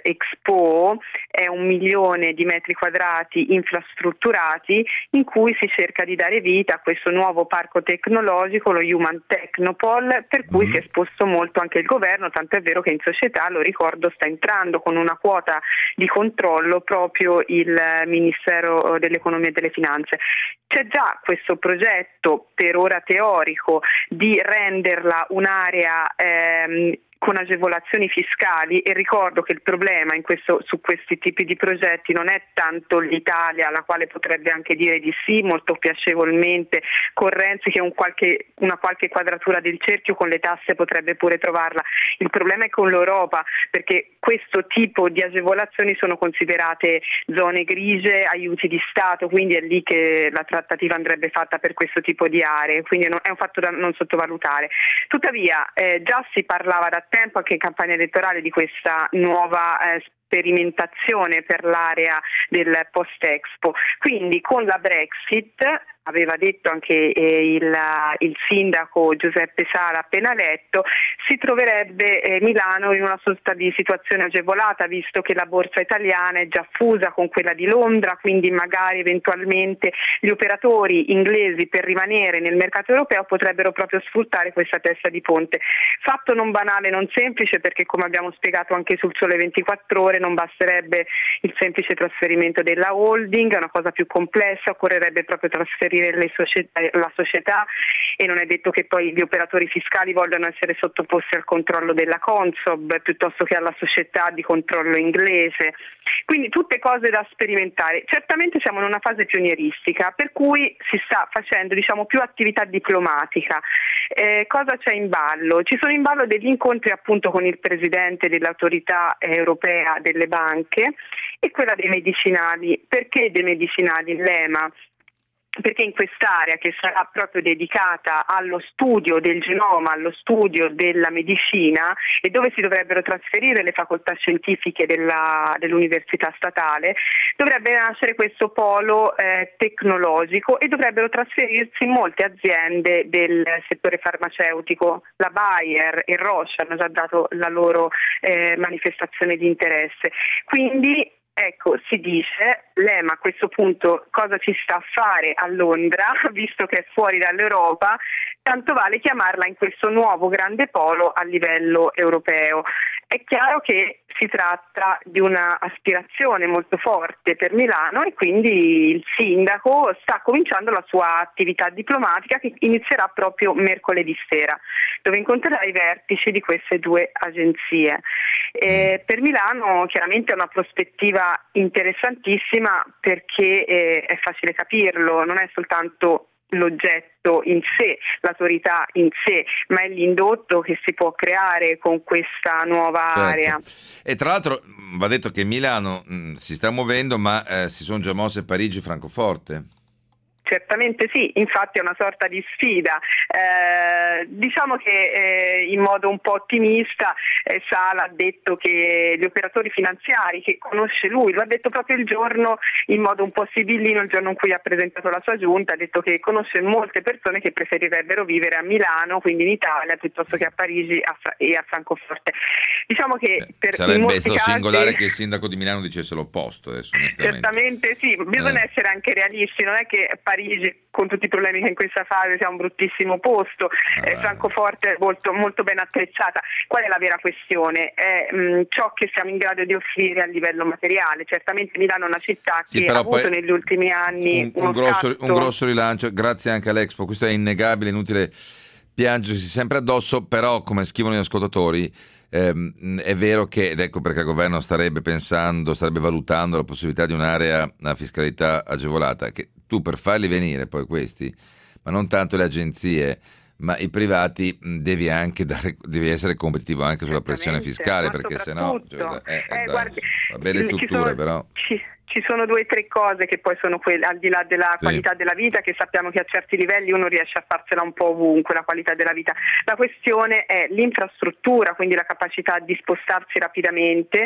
Expo è un milione di metri quadrati infrastrutturati in cui si cerca di dare vita a questo nuovo parco tecnologico, lo Human Technopole, per cui mm. si è esposto molto anche il governo, tanto è vero che in società, lo ricordo, sta entrando con una quota di controllo proprio il Ministero dell'Economia e delle Finanze. C'è già questo progetto, per ora teorico, di renderla un'area ehm, con agevolazioni fiscali, e ricordo che il problema in questo, su questi tipi di progetti non è tanto l'Italia, alla quale potrebbe anche dire di sì molto piacevolmente, con Renzi che un qualche, una qualche quadratura del cerchio con le tasse potrebbe pure trovarla. Il problema è con l'Europa, perché questo tipo di agevolazioni sono considerate zone grigie, aiuti di Stato, quindi è lì che la trattativa andrebbe fatta per questo tipo di aree, quindi è un fatto da non sottovalutare. Tuttavia eh, già si parlava da tempo anche in campagna elettorale di questa nuova eh, sperimentazione per l'area del post-Expo, quindi con la Brexit aveva detto anche eh, il, il sindaco Giuseppe Sala appena eletto, si troverebbe eh, Milano in una sorta di situazione agevolata, visto che la borsa italiana è già fusa con quella di Londra, quindi magari eventualmente gli operatori inglesi, per rimanere nel mercato europeo, potrebbero proprio sfruttare questa testa di ponte. Fatto non banale, non semplice, perché come abbiamo spiegato anche sul Sole ventiquattro Ore non basterebbe il semplice trasferimento della holding, è una cosa più complessa, occorrerebbe proprio trasferire le società, la società, e non è detto che poi gli operatori fiscali vogliano essere sottoposti al controllo della Consob piuttosto che alla società di controllo inglese. Quindi tutte cose da sperimentare. Certamente siamo in una fase pionieristica, per cui si sta facendo, diciamo, più attività diplomatica. Eh, cosa c'è in ballo? Ci sono in ballo degli incontri appunto con il presidente dell'autorità europea delle banche e quella dei medicinali. Perché dei medicinali? L'E M A. Perché in quest'area, che sarà proprio dedicata allo studio del genoma, allo studio della medicina, e dove si dovrebbero trasferire le facoltà scientifiche della, dell'università statale, dovrebbe nascere questo polo eh, tecnologico, e dovrebbero trasferirsi molte aziende del settore farmaceutico. La Bayer e Roche hanno già dato la loro eh, manifestazione di interesse. Quindi ecco, si dice, l'E M A a questo punto cosa ci sta a fare a Londra, visto che è fuori dall'Europa, tanto vale chiamarla in questo nuovo grande polo a livello europeo. È chiaro che si tratta di una aspirazione molto forte per Milano, e quindi il sindaco sta cominciando la sua attività diplomatica, che inizierà proprio mercoledì sera, dove incontrerà i vertici di queste due agenzie. Eh, per Milano chiaramente è una prospettiva interessantissima, perché eh, è facile capirlo, non è soltanto l'oggetto in sé, l'autorità in sé, ma è l'indotto che si può creare con questa nuova certo. area. E tra l'altro va detto che Milano mh, si sta muovendo, ma eh, si sono già mosse Parigi e Francoforte. Certamente sì, infatti è una sorta di sfida. Eh, diciamo che eh, in modo un po' ottimista eh, Sala ha detto che gli operatori finanziari che conosce lui, lo ha detto proprio il giorno, in modo un po' sibillino, il giorno in cui ha presentato la sua giunta, ha detto che conosce molte persone che preferirebbero vivere a Milano, quindi in Italia, piuttosto che a Parigi a Fra- e a Francoforte. Diciamo che per sarebbe stato casi, singolare che il sindaco di Milano dicesse l'opposto, adesso, onestamente. Certamente sì, bisogna eh. essere anche realisti, non è che Parigi, con tutti i problemi che in questa fase, sia un bruttissimo posto, ah, eh, Francoforte è molto, molto ben attrezzata. Qual è la vera questione? È mh, ciò che siamo in grado di offrire a livello materiale. Certamente Milano è una città sì, che ha avuto negli ultimi anni un, un, grosso, un grosso rilancio, grazie anche all'Expo, questo è innegabile, inutile piangersi sempre addosso, però come scrivono gli ascoltatori ehm, è vero che, ed ecco perché il governo starebbe pensando, starebbe valutando la possibilità di un'area a fiscalità agevolata, che tu per farli venire poi questi, ma non tanto le agenzie, ma i privati, devi anche dare, devi essere competitivo anche sulla pressione fiscale, perché sennò cioè, eh, eh, eh, guardi, belle strutture sono, però ci, ci sono due o tre cose che poi sono quelle, al di là della sì. qualità della vita, che sappiamo che a certi livelli uno riesce a farsela un po' ovunque, la qualità della vita. La questione è l'infrastruttura, quindi la capacità di spostarsi rapidamente,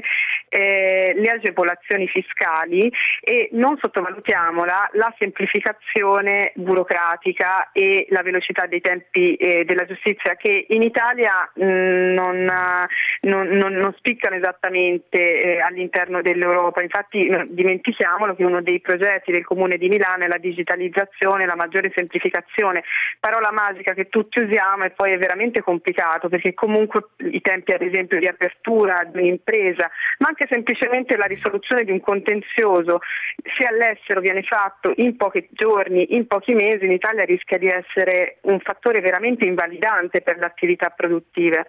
eh, le agevolazioni fiscali, e non sottovalutiamola la semplificazione burocratica e la velocità dei tempi eh, della giustizia, che in Italia mh, non, non, non, non spiccano esattamente eh, all'interno dell'Europa. Infatti no, dimentichiamolo che uno dei progetti del Comune di Milano è la digitalizzazione, la maggiore semplificazione, parola magica che tutti usiamo, e poi è veramente complicato, perché comunque i tempi ad esempio di apertura di un'impresa, ma anche semplicemente la risoluzione di un contenzioso, se all'estero viene fatto in pochi giorni, in pochi mesi, in Italia rischia di essere un fattore veramente invalidante per le attività produttive.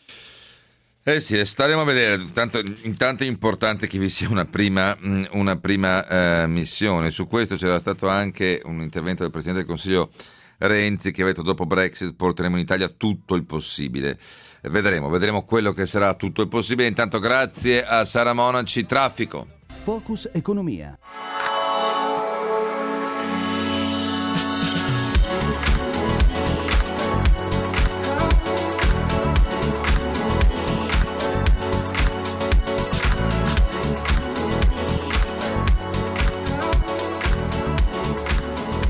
Eh sì, staremo a vedere. Intanto, intanto è importante che vi sia una prima, una prima eh, missione. Su questo c'era stato anche un intervento del Presidente del Consiglio Renzi, che ha detto dopo Brexit porteremo in Italia tutto il possibile. Vedremo, vedremo quello che sarà tutto il possibile. Intanto grazie a Sara Monaci. Traffico. Focus Economia.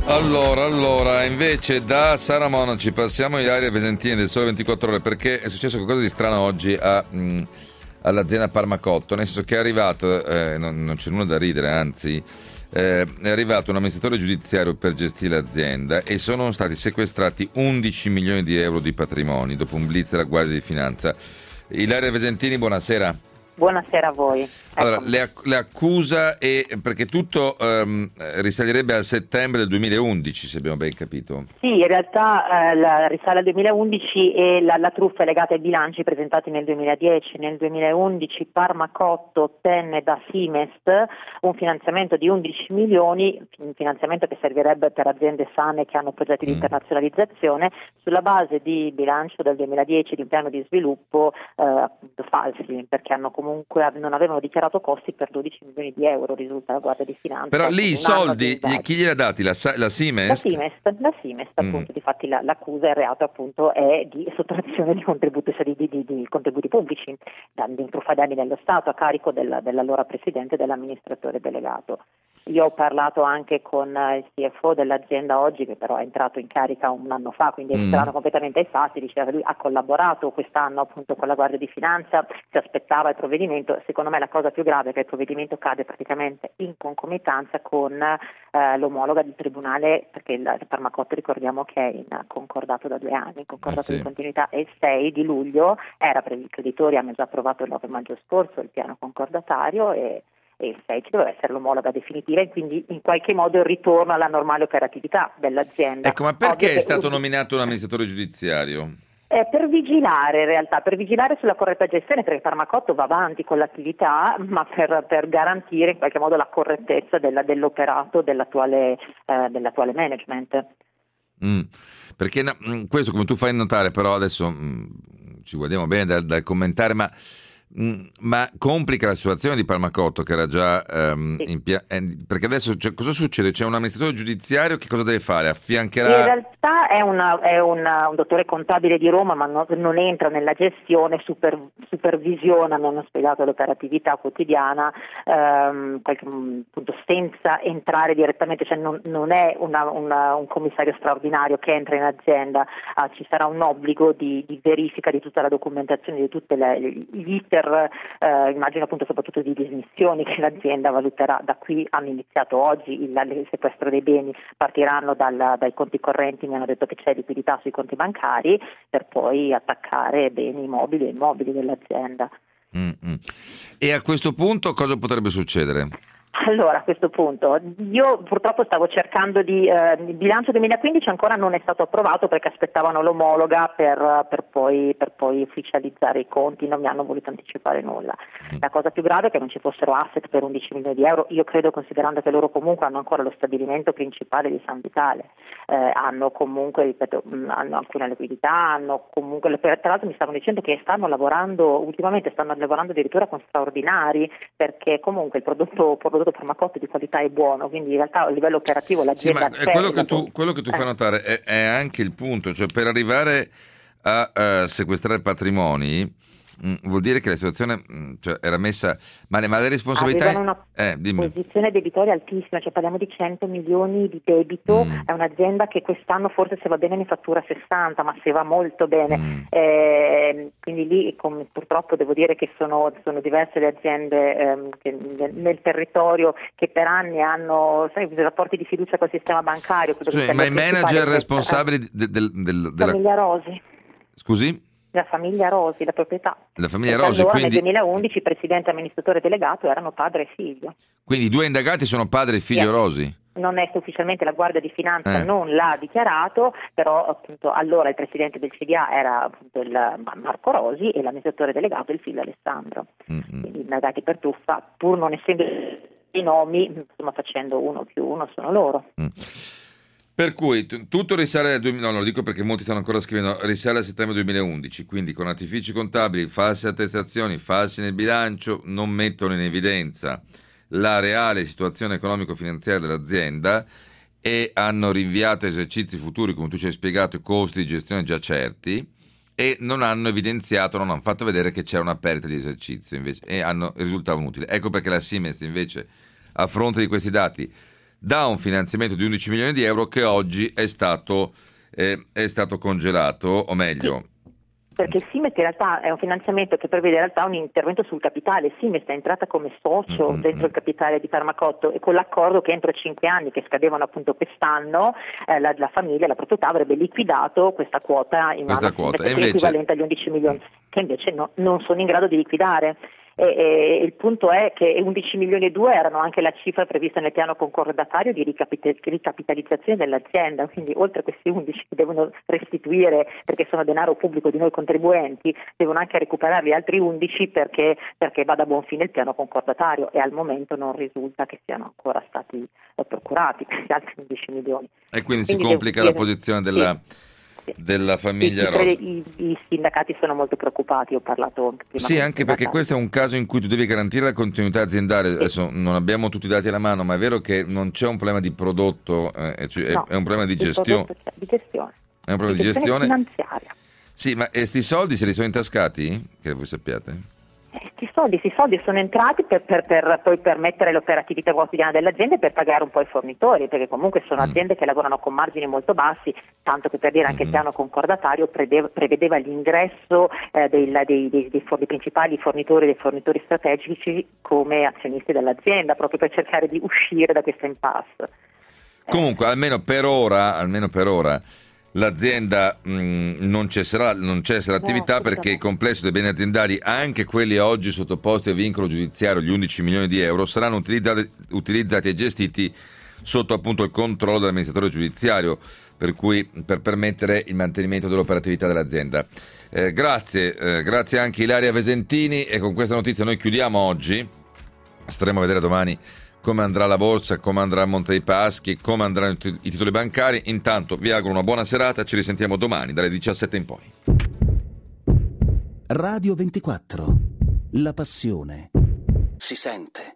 Allora, allora, invece da Sara Monaci passiamo a Ilaria Vesentini del Sole ventiquattro Ore, perché è successo qualcosa di strano oggi a, mh, all'azienda Parmacotto, nel senso che è arrivato, eh, non, non c'è nulla da ridere, anzi, eh, è arrivato un amministratore giudiziario per gestire l'azienda e sono stati sequestrati undici milioni di euro di patrimoni dopo un blitz della Guardia di Finanza. Ilaria Vesentini, buonasera. Buonasera a voi. Allora, le, le accusa è perché tutto um, risalirebbe al settembre del duemilaundici, se abbiamo ben capito. Sì, in realtà eh, la, risale al duemilaundici e la, la truffa è legata ai bilanci presentati nel duemiladieci. Nel duemilaundici Parmacotto ottenne da Simest un finanziamento di undici milioni, un finanziamento che servirebbe per aziende sane che hanno progetti di internazionalizzazione, sulla base di bilancio del duemiladieci di un piano di sviluppo eh, appunto falsi, perché hanno comunque non avevano dichiarato costi per dodici milioni di euro, risulta la Guardia di Finanza. Però lì i soldi, chi glieli ha dati? La, la Simest? La Simest, la Simest mm. appunto, difatti la, l'accusa, il reato appunto è di sottrazione di contributi, di, di, di, di contributi pubblici, di truffa danni dello Stato a carico del, dell'allora Presidente e dell'amministratore delegato. Io ho parlato anche con il C F O dell'azienda oggi, che però è entrato in carica un anno fa, quindi è estraneo mm. completamente ai fatti. Diceva che lui ha collaborato quest'anno appunto con la Guardia di Finanza, si aspettava il provvedimento. Secondo me la cosa più grave è che il provvedimento cade praticamente in concomitanza con eh, l'omologa del Tribunale, perché il, il Parmacotto ricordiamo che è in concordato da due anni, in concordato eh sì. di continuità, e il sei di luglio era per i creditori, hanno già approvato il nove maggio scorso il piano concordatario e e il sei ci doveva essere l'omologa definitiva e quindi in qualche modo il ritorno alla normale operatività dell'azienda. Ecco, ma perché Ovvio è stato un... nominato un amministratore giudiziario? Eh, per vigilare in realtà, per vigilare sulla corretta gestione, perché Parmacotto va avanti con l'attività, ma per, per garantire in qualche modo la correttezza della, dell'operato dell'attuale, eh, dell'attuale management. Mm, perché no, questo, come tu fai notare, però adesso mm, ci guardiamo bene dal, dal commentare, ma Mm, ma complica la situazione di Parmacotto, che era già um, sì. in pia- eh, perché adesso cioè, cosa succede? C'è un amministratore giudiziario che cosa deve fare? Affiancherà? In realtà è, una, è una, un dottore contabile di Roma, ma no, non entra nella gestione, super, supervisiona, mi hanno spiegato l'operatività quotidiana, ehm, qualche, appunto, senza entrare direttamente, cioè non, non è una, una, un commissario straordinario che entra in azienda, ah, ci sarà un obbligo di, di verifica di tutta la documentazione, di tutte le, gli iter, eh, immagino appunto soprattutto di dismissioni che l'azienda valuterà. Da qui hanno iniziato oggi il, il sequestro dei beni, partiranno dal, dai conti correnti, mi hanno detto che c'è liquidità sui conti bancari, per poi attaccare beni mobili e immobili dell'azienda. Mm-hmm. E a questo punto cosa potrebbe succedere? Allora, a questo punto, io purtroppo stavo cercando di... Eh, il bilancio duemilaquindici ancora non è stato approvato perché aspettavano l'omologa per, per, poi, per poi ufficializzare i conti, non mi hanno voluto anticipare nulla. La cosa più grave è che non ci fossero asset per undici milioni di euro, io credo, considerando che loro comunque hanno ancora lo stabilimento principale di San Vitale, eh, hanno comunque, ripeto, hanno alcune liquidità, hanno comunque... Tra l'altro mi stavano dicendo che stanno lavorando, ultimamente stanno lavorando addirittura con straordinari, perché comunque il prodotto, prodotto Parmacotto di qualità è buono, quindi in realtà a livello operativo l'azienda sì, ma quello che tu, quello che tu eh. fai notare è, è anche il punto, cioè per arrivare a, a sequestrare patrimoni mh, vuol dire che la situazione mh, cioè, era messa male, ma le responsabilità avevano una eh, dimmi. posizione debitoria altissima, cioè parliamo di cento milioni di debito, mm. è un'azienda che quest'anno forse se va bene ne fattura sessanta, ma se va molto bene, mm. eh, quindi lì come, purtroppo devo dire che sono, sono diverse le aziende ehm, che nel, nel territorio che per anni hanno sai, rapporti di fiducia col sistema bancario. Sì, ma i manager responsabili eh. del, del, del, della famiglia Rosi. Scusi? La famiglia Rosi, la proprietà. La famiglia Perché Rosi, allora, quindi... nel duemilaundici presidente e amministratore delegato erano padre e figlio. Quindi i due indagati sono padre e figlio sì. Rosi? Non è ufficialmente, la Guardia di Finanza eh. non l'ha dichiarato, però appunto allora il presidente del C D A era appunto il Marco Rosi e l'amministratore delegato il figlio Alessandro. Mm-hmm. Quindi indagati per truffa, pur non essendo i nomi, insomma facendo uno più uno sono loro. Mm. Per cui t- tutto risale al duemila, no, lo dico perché molti stanno ancora scrivendo, risale al settembre duemilaundici, quindi con artifici contabili, false attestazioni, falsi nel bilancio, non mettono in evidenza la reale situazione economico-finanziaria dell'azienda e hanno rinviato esercizi futuri, come tu ci hai spiegato, costi di gestione già certi, e non hanno evidenziato, non hanno fatto vedere che c'era una perdita di esercizio invece, e hanno risultato utili. Ecco perché la Simest invece, a fronte di questi dati, da un finanziamento di undici milioni di euro che oggi è stato, eh, è stato congelato, o meglio... Perché SIMEST in realtà è un finanziamento che prevede in realtà un intervento sul capitale. SIMEST è entrata come socio mm-hmm. dentro il capitale di Farmacotto, e con l'accordo che entro cinque anni, che scadevano appunto quest'anno, eh, la, la famiglia, la proprietà avrebbe liquidato questa quota in questa quota. Che è invece... equivalente agli undici milioni, che invece no, non sono in grado di liquidare. E, e il punto è che undici milioni e due erano anche la cifra prevista nel piano concordatario di ricapit- ricapitalizzazione dell'azienda, quindi oltre a questi undici che devono restituire perché sono denaro pubblico di noi contribuenti, devono anche recuperarli altri undici perché, perché vada a buon fine il piano concordatario, e al momento non risulta che siano ancora stati eh, procurati questi altri undici milioni. E quindi, quindi si complica dire, la posizione della... Sì. della famiglia I, Rosa. I, I sindacati sono molto preoccupati, ho parlato prima. Sì, anche perché questo è un caso in cui tu devi garantire la continuità aziendale. Sì. Adesso non abbiamo tutti i dati alla mano, ma è vero che non c'è un problema di prodotto, eh, cioè no, è un problema di gestione. Di gestione. È un problema di di gestione finanziaria. Sì, ma questi soldi se li sono intascati? Che voi sappiate? Questi soldi, questi soldi sono entrati per, per, per poi permettere l'operatività quotidiana dell'azienda e per pagare un po' i fornitori, perché comunque sono mm. aziende che lavorano con margini molto bassi, tanto che per dire anche mm. il piano concordatario prevedeva, prevedeva l'ingresso eh, dei, dei, dei, dei, dei principali fornitori, dei fornitori strategici come azionisti dell'azienda, proprio per cercare di uscire da questa impasse. Comunque, eh. almeno per ora, almeno per ora l'azienda mh, non cesserà, non cessa l'attività, no, perché il complesso dei beni aziendali, anche quelli oggi sottoposti a vincolo giudiziario, gli undici milioni di euro, saranno utilizzati, utilizzati e gestiti sotto appunto il controllo dell'amministratore giudiziario, per cui per permettere il mantenimento dell'operatività dell'azienda. Eh, grazie, eh, grazie anche Ilaria Vesentini, e con questa notizia noi chiudiamo oggi. Staremo a vedere domani come andrà la borsa, come andrà il Monte dei Paschi, come andranno i titoli bancari. Intanto vi auguro una buona serata, ci risentiamo domani dalle diciassette in poi. Radio ventiquattro, la passione si sente.